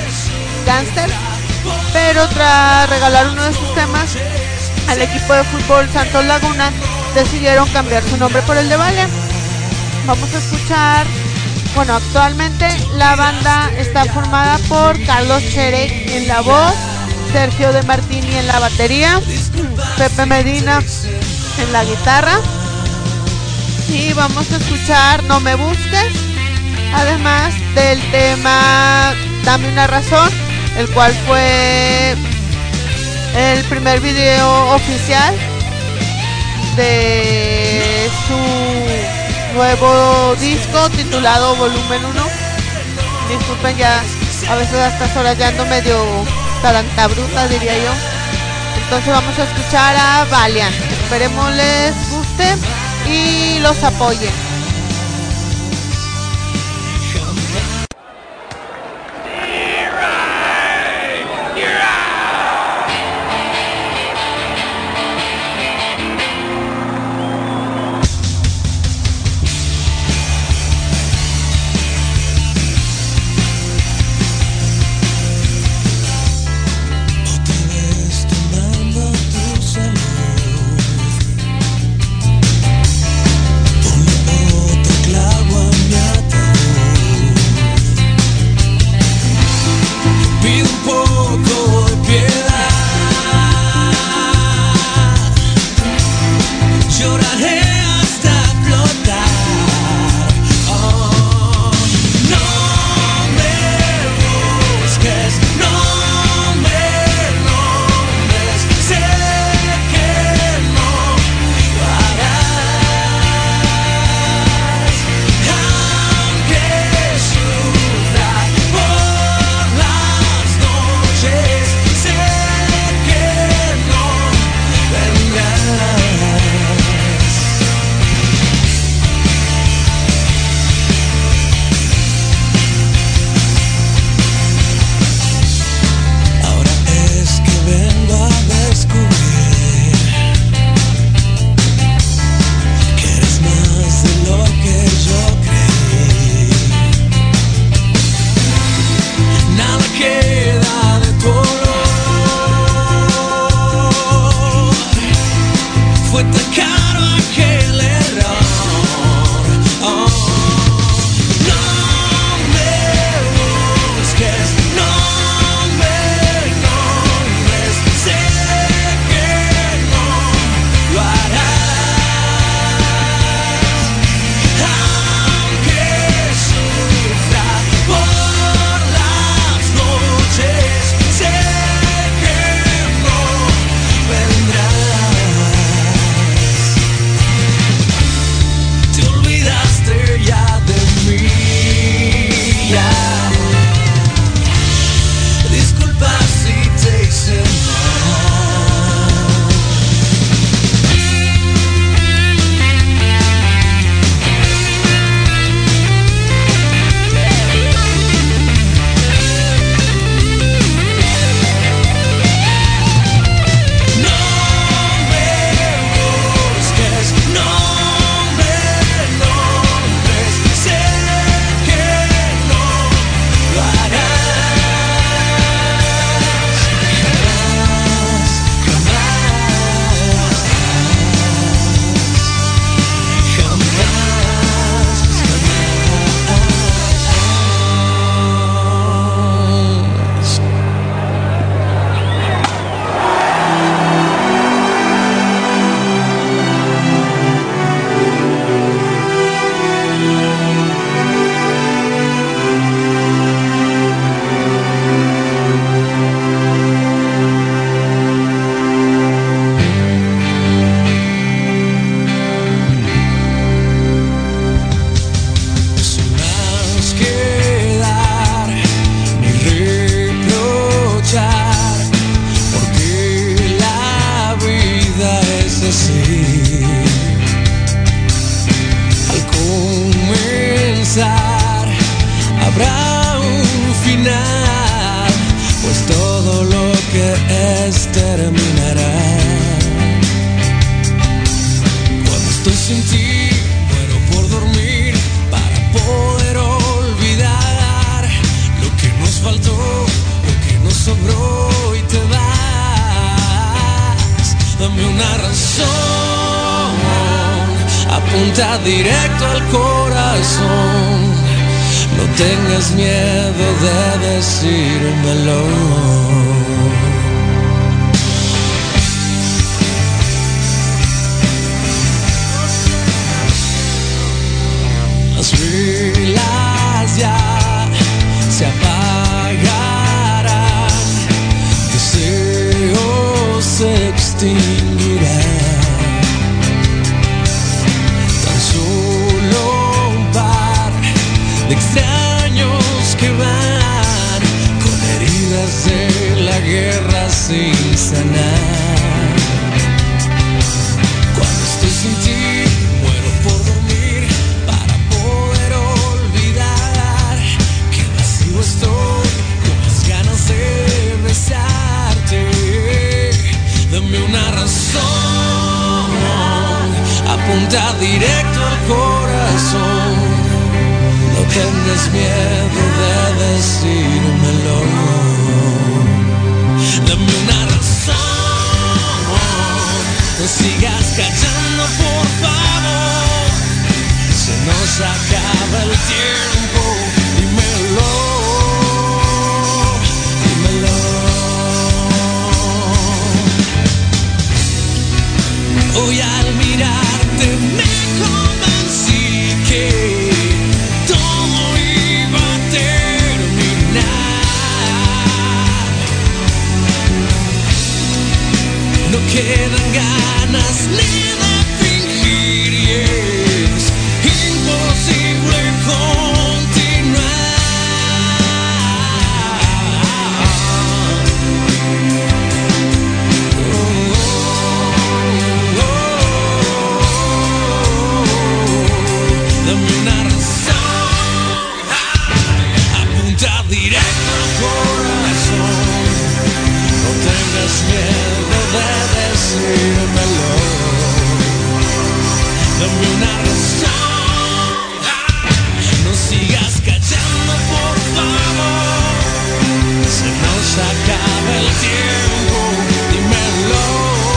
pero tras regalar uno de sus temas al equipo de fútbol Santos Laguna, decidieron cambiar su nombre por el de Valiant. Vamos a escuchar, bueno, actualmente la banda está formada por Carlos Cherek en la voz, Sergio De Martini en la batería, Pepe Medina en la guitarra, y vamos a escuchar No Me Busques, además del tema Dame Una Razón, el cual fue el primer video oficial de su nuevo disco titulado Volumen 1. Disculpen, ya a veces a estas horas ya ando medio tarantabruta, diría yo. Entonces vamos a escuchar a Valiant. Esperemos les guste y los apoyen. habrá un final, pues todo lo que es terminará. Cuando estoy sin ti, muero por dormir para poder olvidar lo que nos faltó, lo que nos sobró y te vas. Dame una razón, apunta directo al corazón. No tengas miedo de decírmelo. Las velas ya se apagarán, deseos se extinguirán. Tan solo un par de extraños que van con heridas de la guerra sin sanar. Cuando estoy sin ti, muero por dormir para poder olvidar que vacío estoy con las ganas de besarte. Dame una razón, apunta directo al corazón. No tengas miedo de decírmelo. Dame una razón, no sigas callando por favor. Se nos acaba el tiempo, dímelo, dímelo. Hoy al mirarte me convencí que todo iba a terminar. No quedan ganas ni de fingir y es imposible continuar. Dame una razón, apunta directo al corazón. No tengas miedo de decírmelo. Dame una razón, no sigas callando por favor. Se nos acaba el tiempo, dímelo.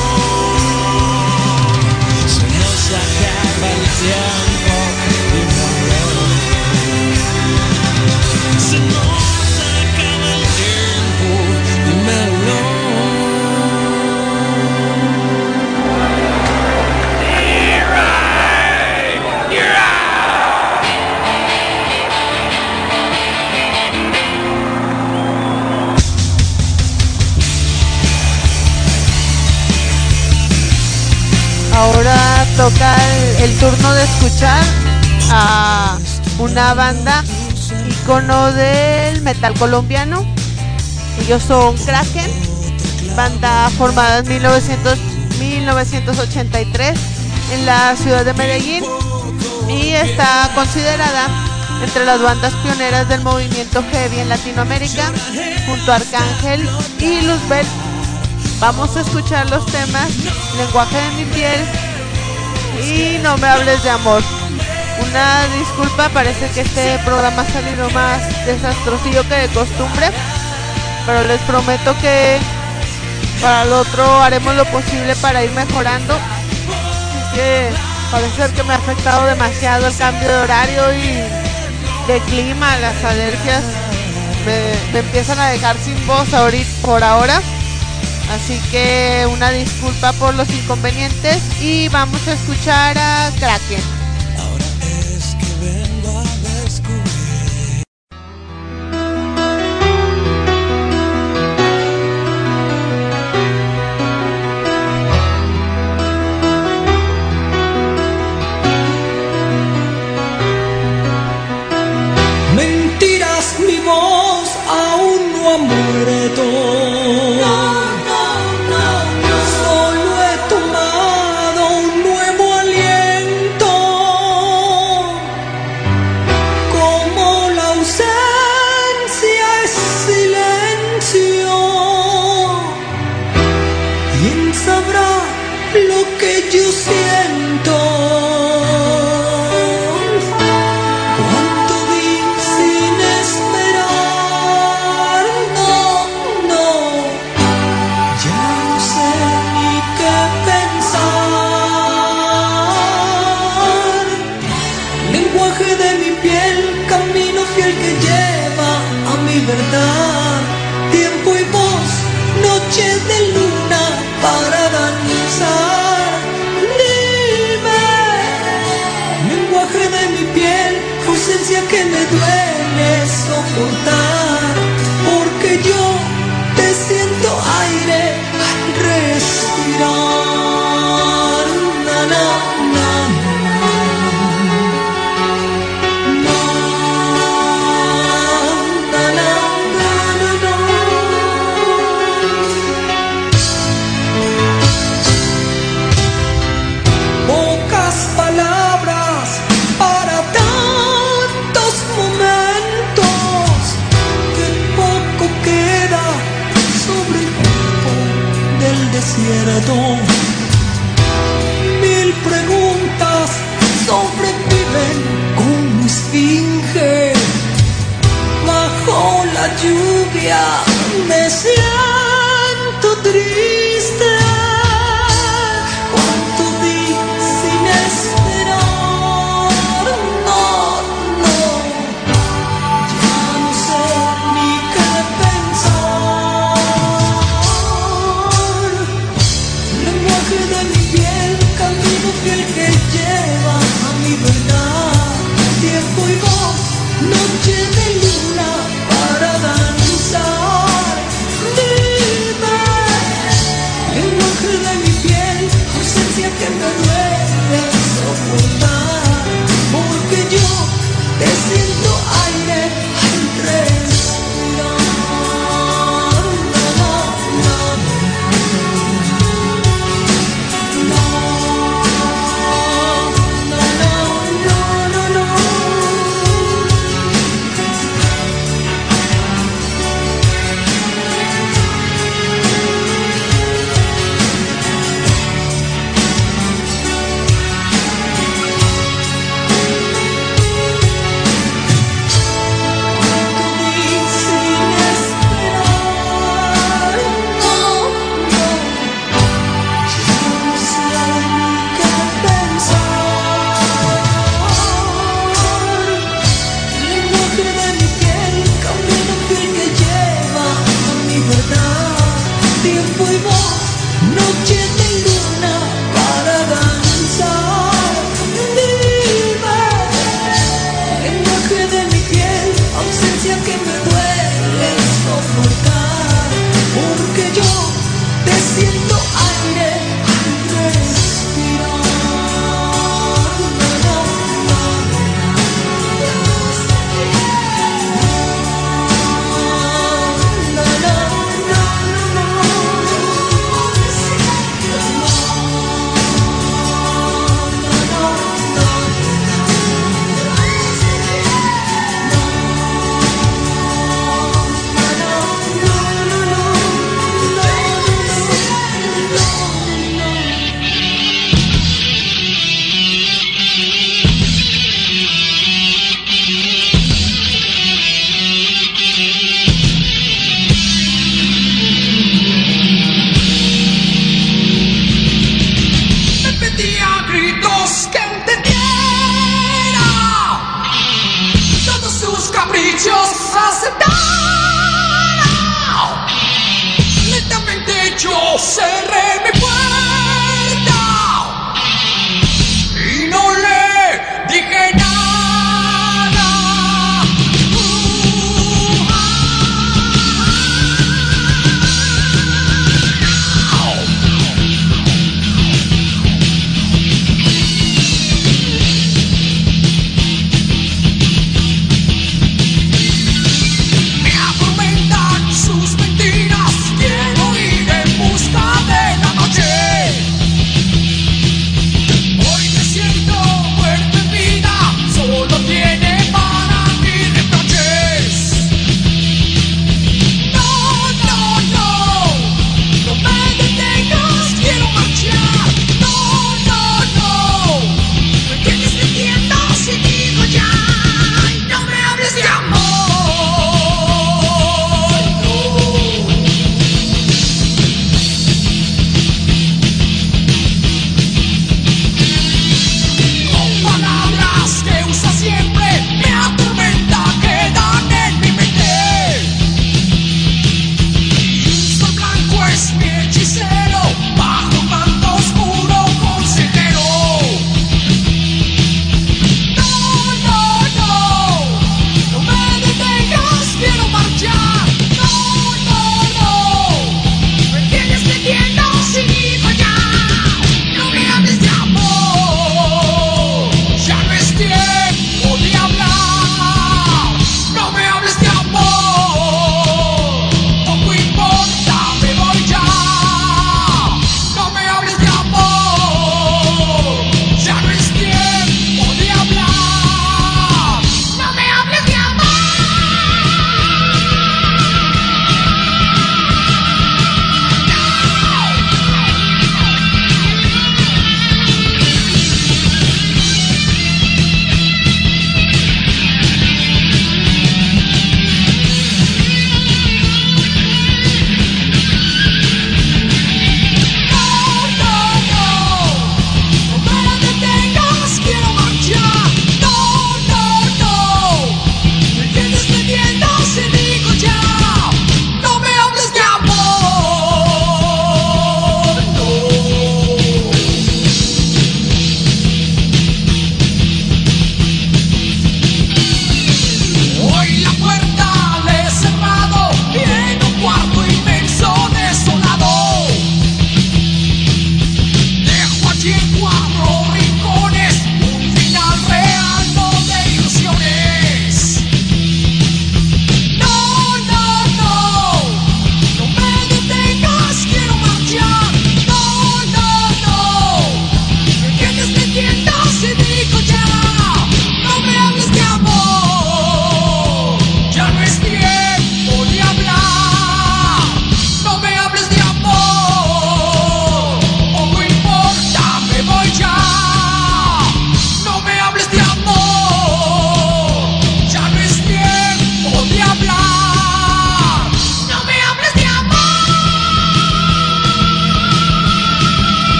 Se nos acaba el tiempo, dímelo. Se nos acaba el tiempo, dímelo. Ahora toca el turno de escuchar a una banda ícono del metal colombiano. Ellos son Kraken, banda formada en 1983 en la ciudad de Medellín y está considerada entre las bandas pioneras del movimiento heavy en Latinoamérica, junto a Arcángel y Luzbel. Vamos a escuchar los temas Lenguaje de mi piel y No me hables de amor. Una disculpa, parece que este programa ha salido más desastrosillo que de costumbre, pero les prometo que para el otro haremos lo posible para ir mejorando. Es que parece ser que me ha afectado demasiado el cambio de horario y de clima. Las alergias me empiezan a dejar sin voz por ahora. Así que una disculpa por los inconvenientes y vamos a escuchar a Kraken. Ahora es que vengo a descubrir. Mentiras, mi voz aún no ha muerto. Como la ausencia despertar. Tiempo y voz, noche de luna para danzar. Dime, lenguaje de mi piel, ausencia que me duele soportar. Porque yo te siento aire al respirar. Na, na, na. Mil preguntas sobreviven como esfinge. Bajo la lluvia me siento triste. Cuánto di sin esperar. No, no, ya no sé ni qué pensar. Lenguaje de mi piel, camino fiel que lleva a mi verdad. Tiempo y voz, noche de luna para danzar.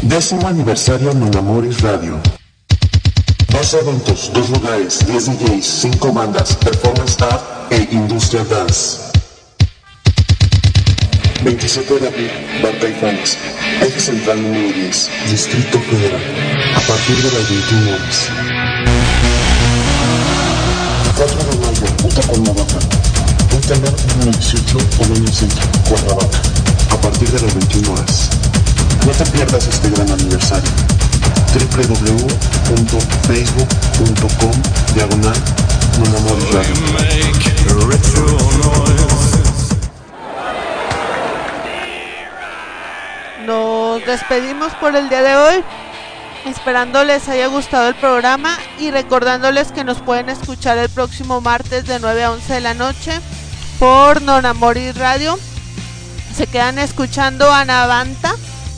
10º aniversario Nonamoris Radio. 2 eventos, 2 lugares, 10 DJs, 5 bandas, performance art e industrial dance. 27 de abril, Bar Caifanes, Eje Central número 10, Distrito Federal, a partir de las 21 horas. 4 de mayo, Puta Cuernavaca, Internet número 18, Omeño Centro, Cuernavaca, a partir de las 21 horas. No te pierdas este gran aniversario. www.facebook.com/Nonamoris Radio. Nos despedimos por el día de hoy, esperando les haya gustado el programa y recordándoles que nos pueden escuchar el próximo martes de 9 a 11 de la noche por Nonamoris Radio. Se quedan escuchando Anavanta,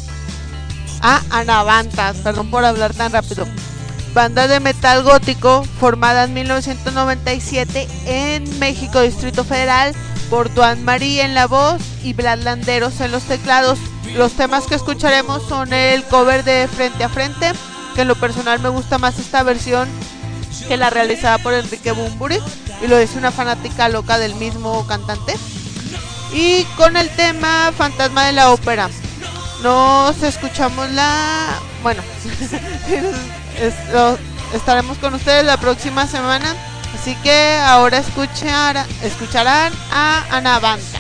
perdón por hablar tan rápido, banda de metal gótico formada en 1997 en México, Distrito Federal, por Duan Marie en la voz y Vlad Landeros en los teclados. Los temas que escucharemos son el cover de Frente a Frente, que en lo personal me gusta más esta versión que la realizada por Enrique Bunbury, y lo dice una fanática loca del mismo cantante. Y con el tema Fantasma de la Ópera. Nos escuchamos estaremos con ustedes la próxima semana. Así que ahora escucharán a Anavanta.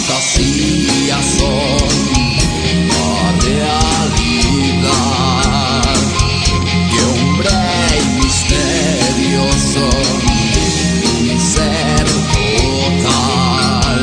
fantasías son la realidad. Y hombre misterioso, un ser total.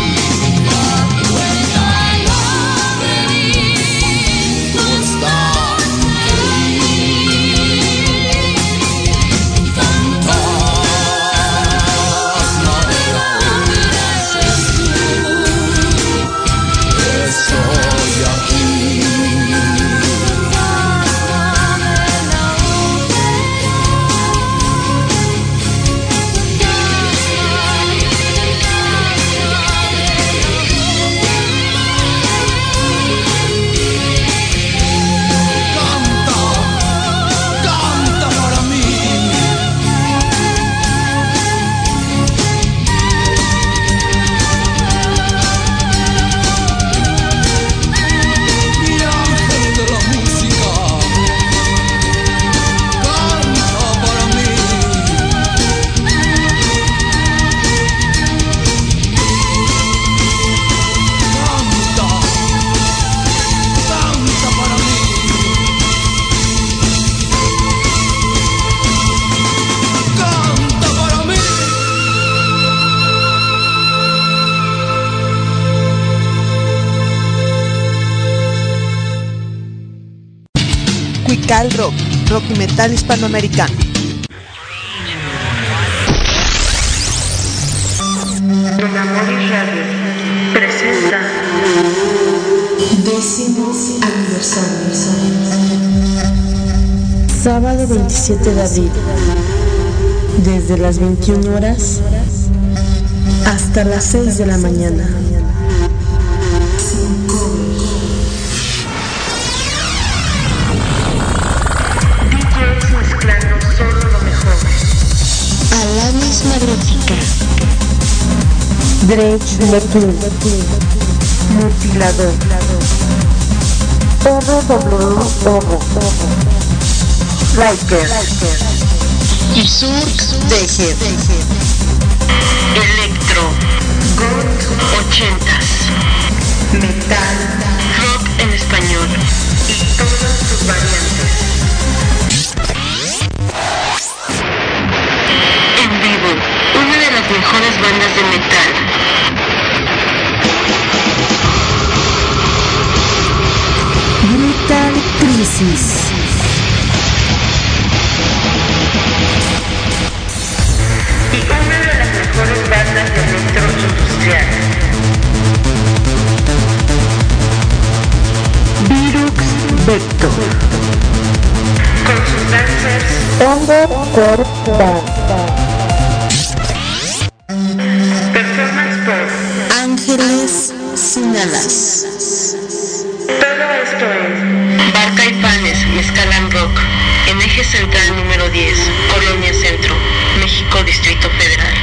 Cuical Rock, rock y metal hispanoamericano. Don Amoris Radio presenta 10º aniversario. Sábado 27 de abril, desde las 21 horas hasta las 6 de la mañana. solo lo mejor. Alanis Magnética, Dredge Leplin, Mutilador, RWR, Liker y Surx Deje, Electro, Gold 80s, Metal, Rock en español y todas sus variantes. En vivo, una de las mejores bandas de metal. Brutal Crisis. Y una de las mejores bandas de electro industrial. Virux Vector. Con sus dancers Undercore Band. Performance por Ángeles sin alas. todo esto es Barca y Panes, Mezcalan Rock, en Eje Central número 10, Colonia Centro, México, Distrito Federal.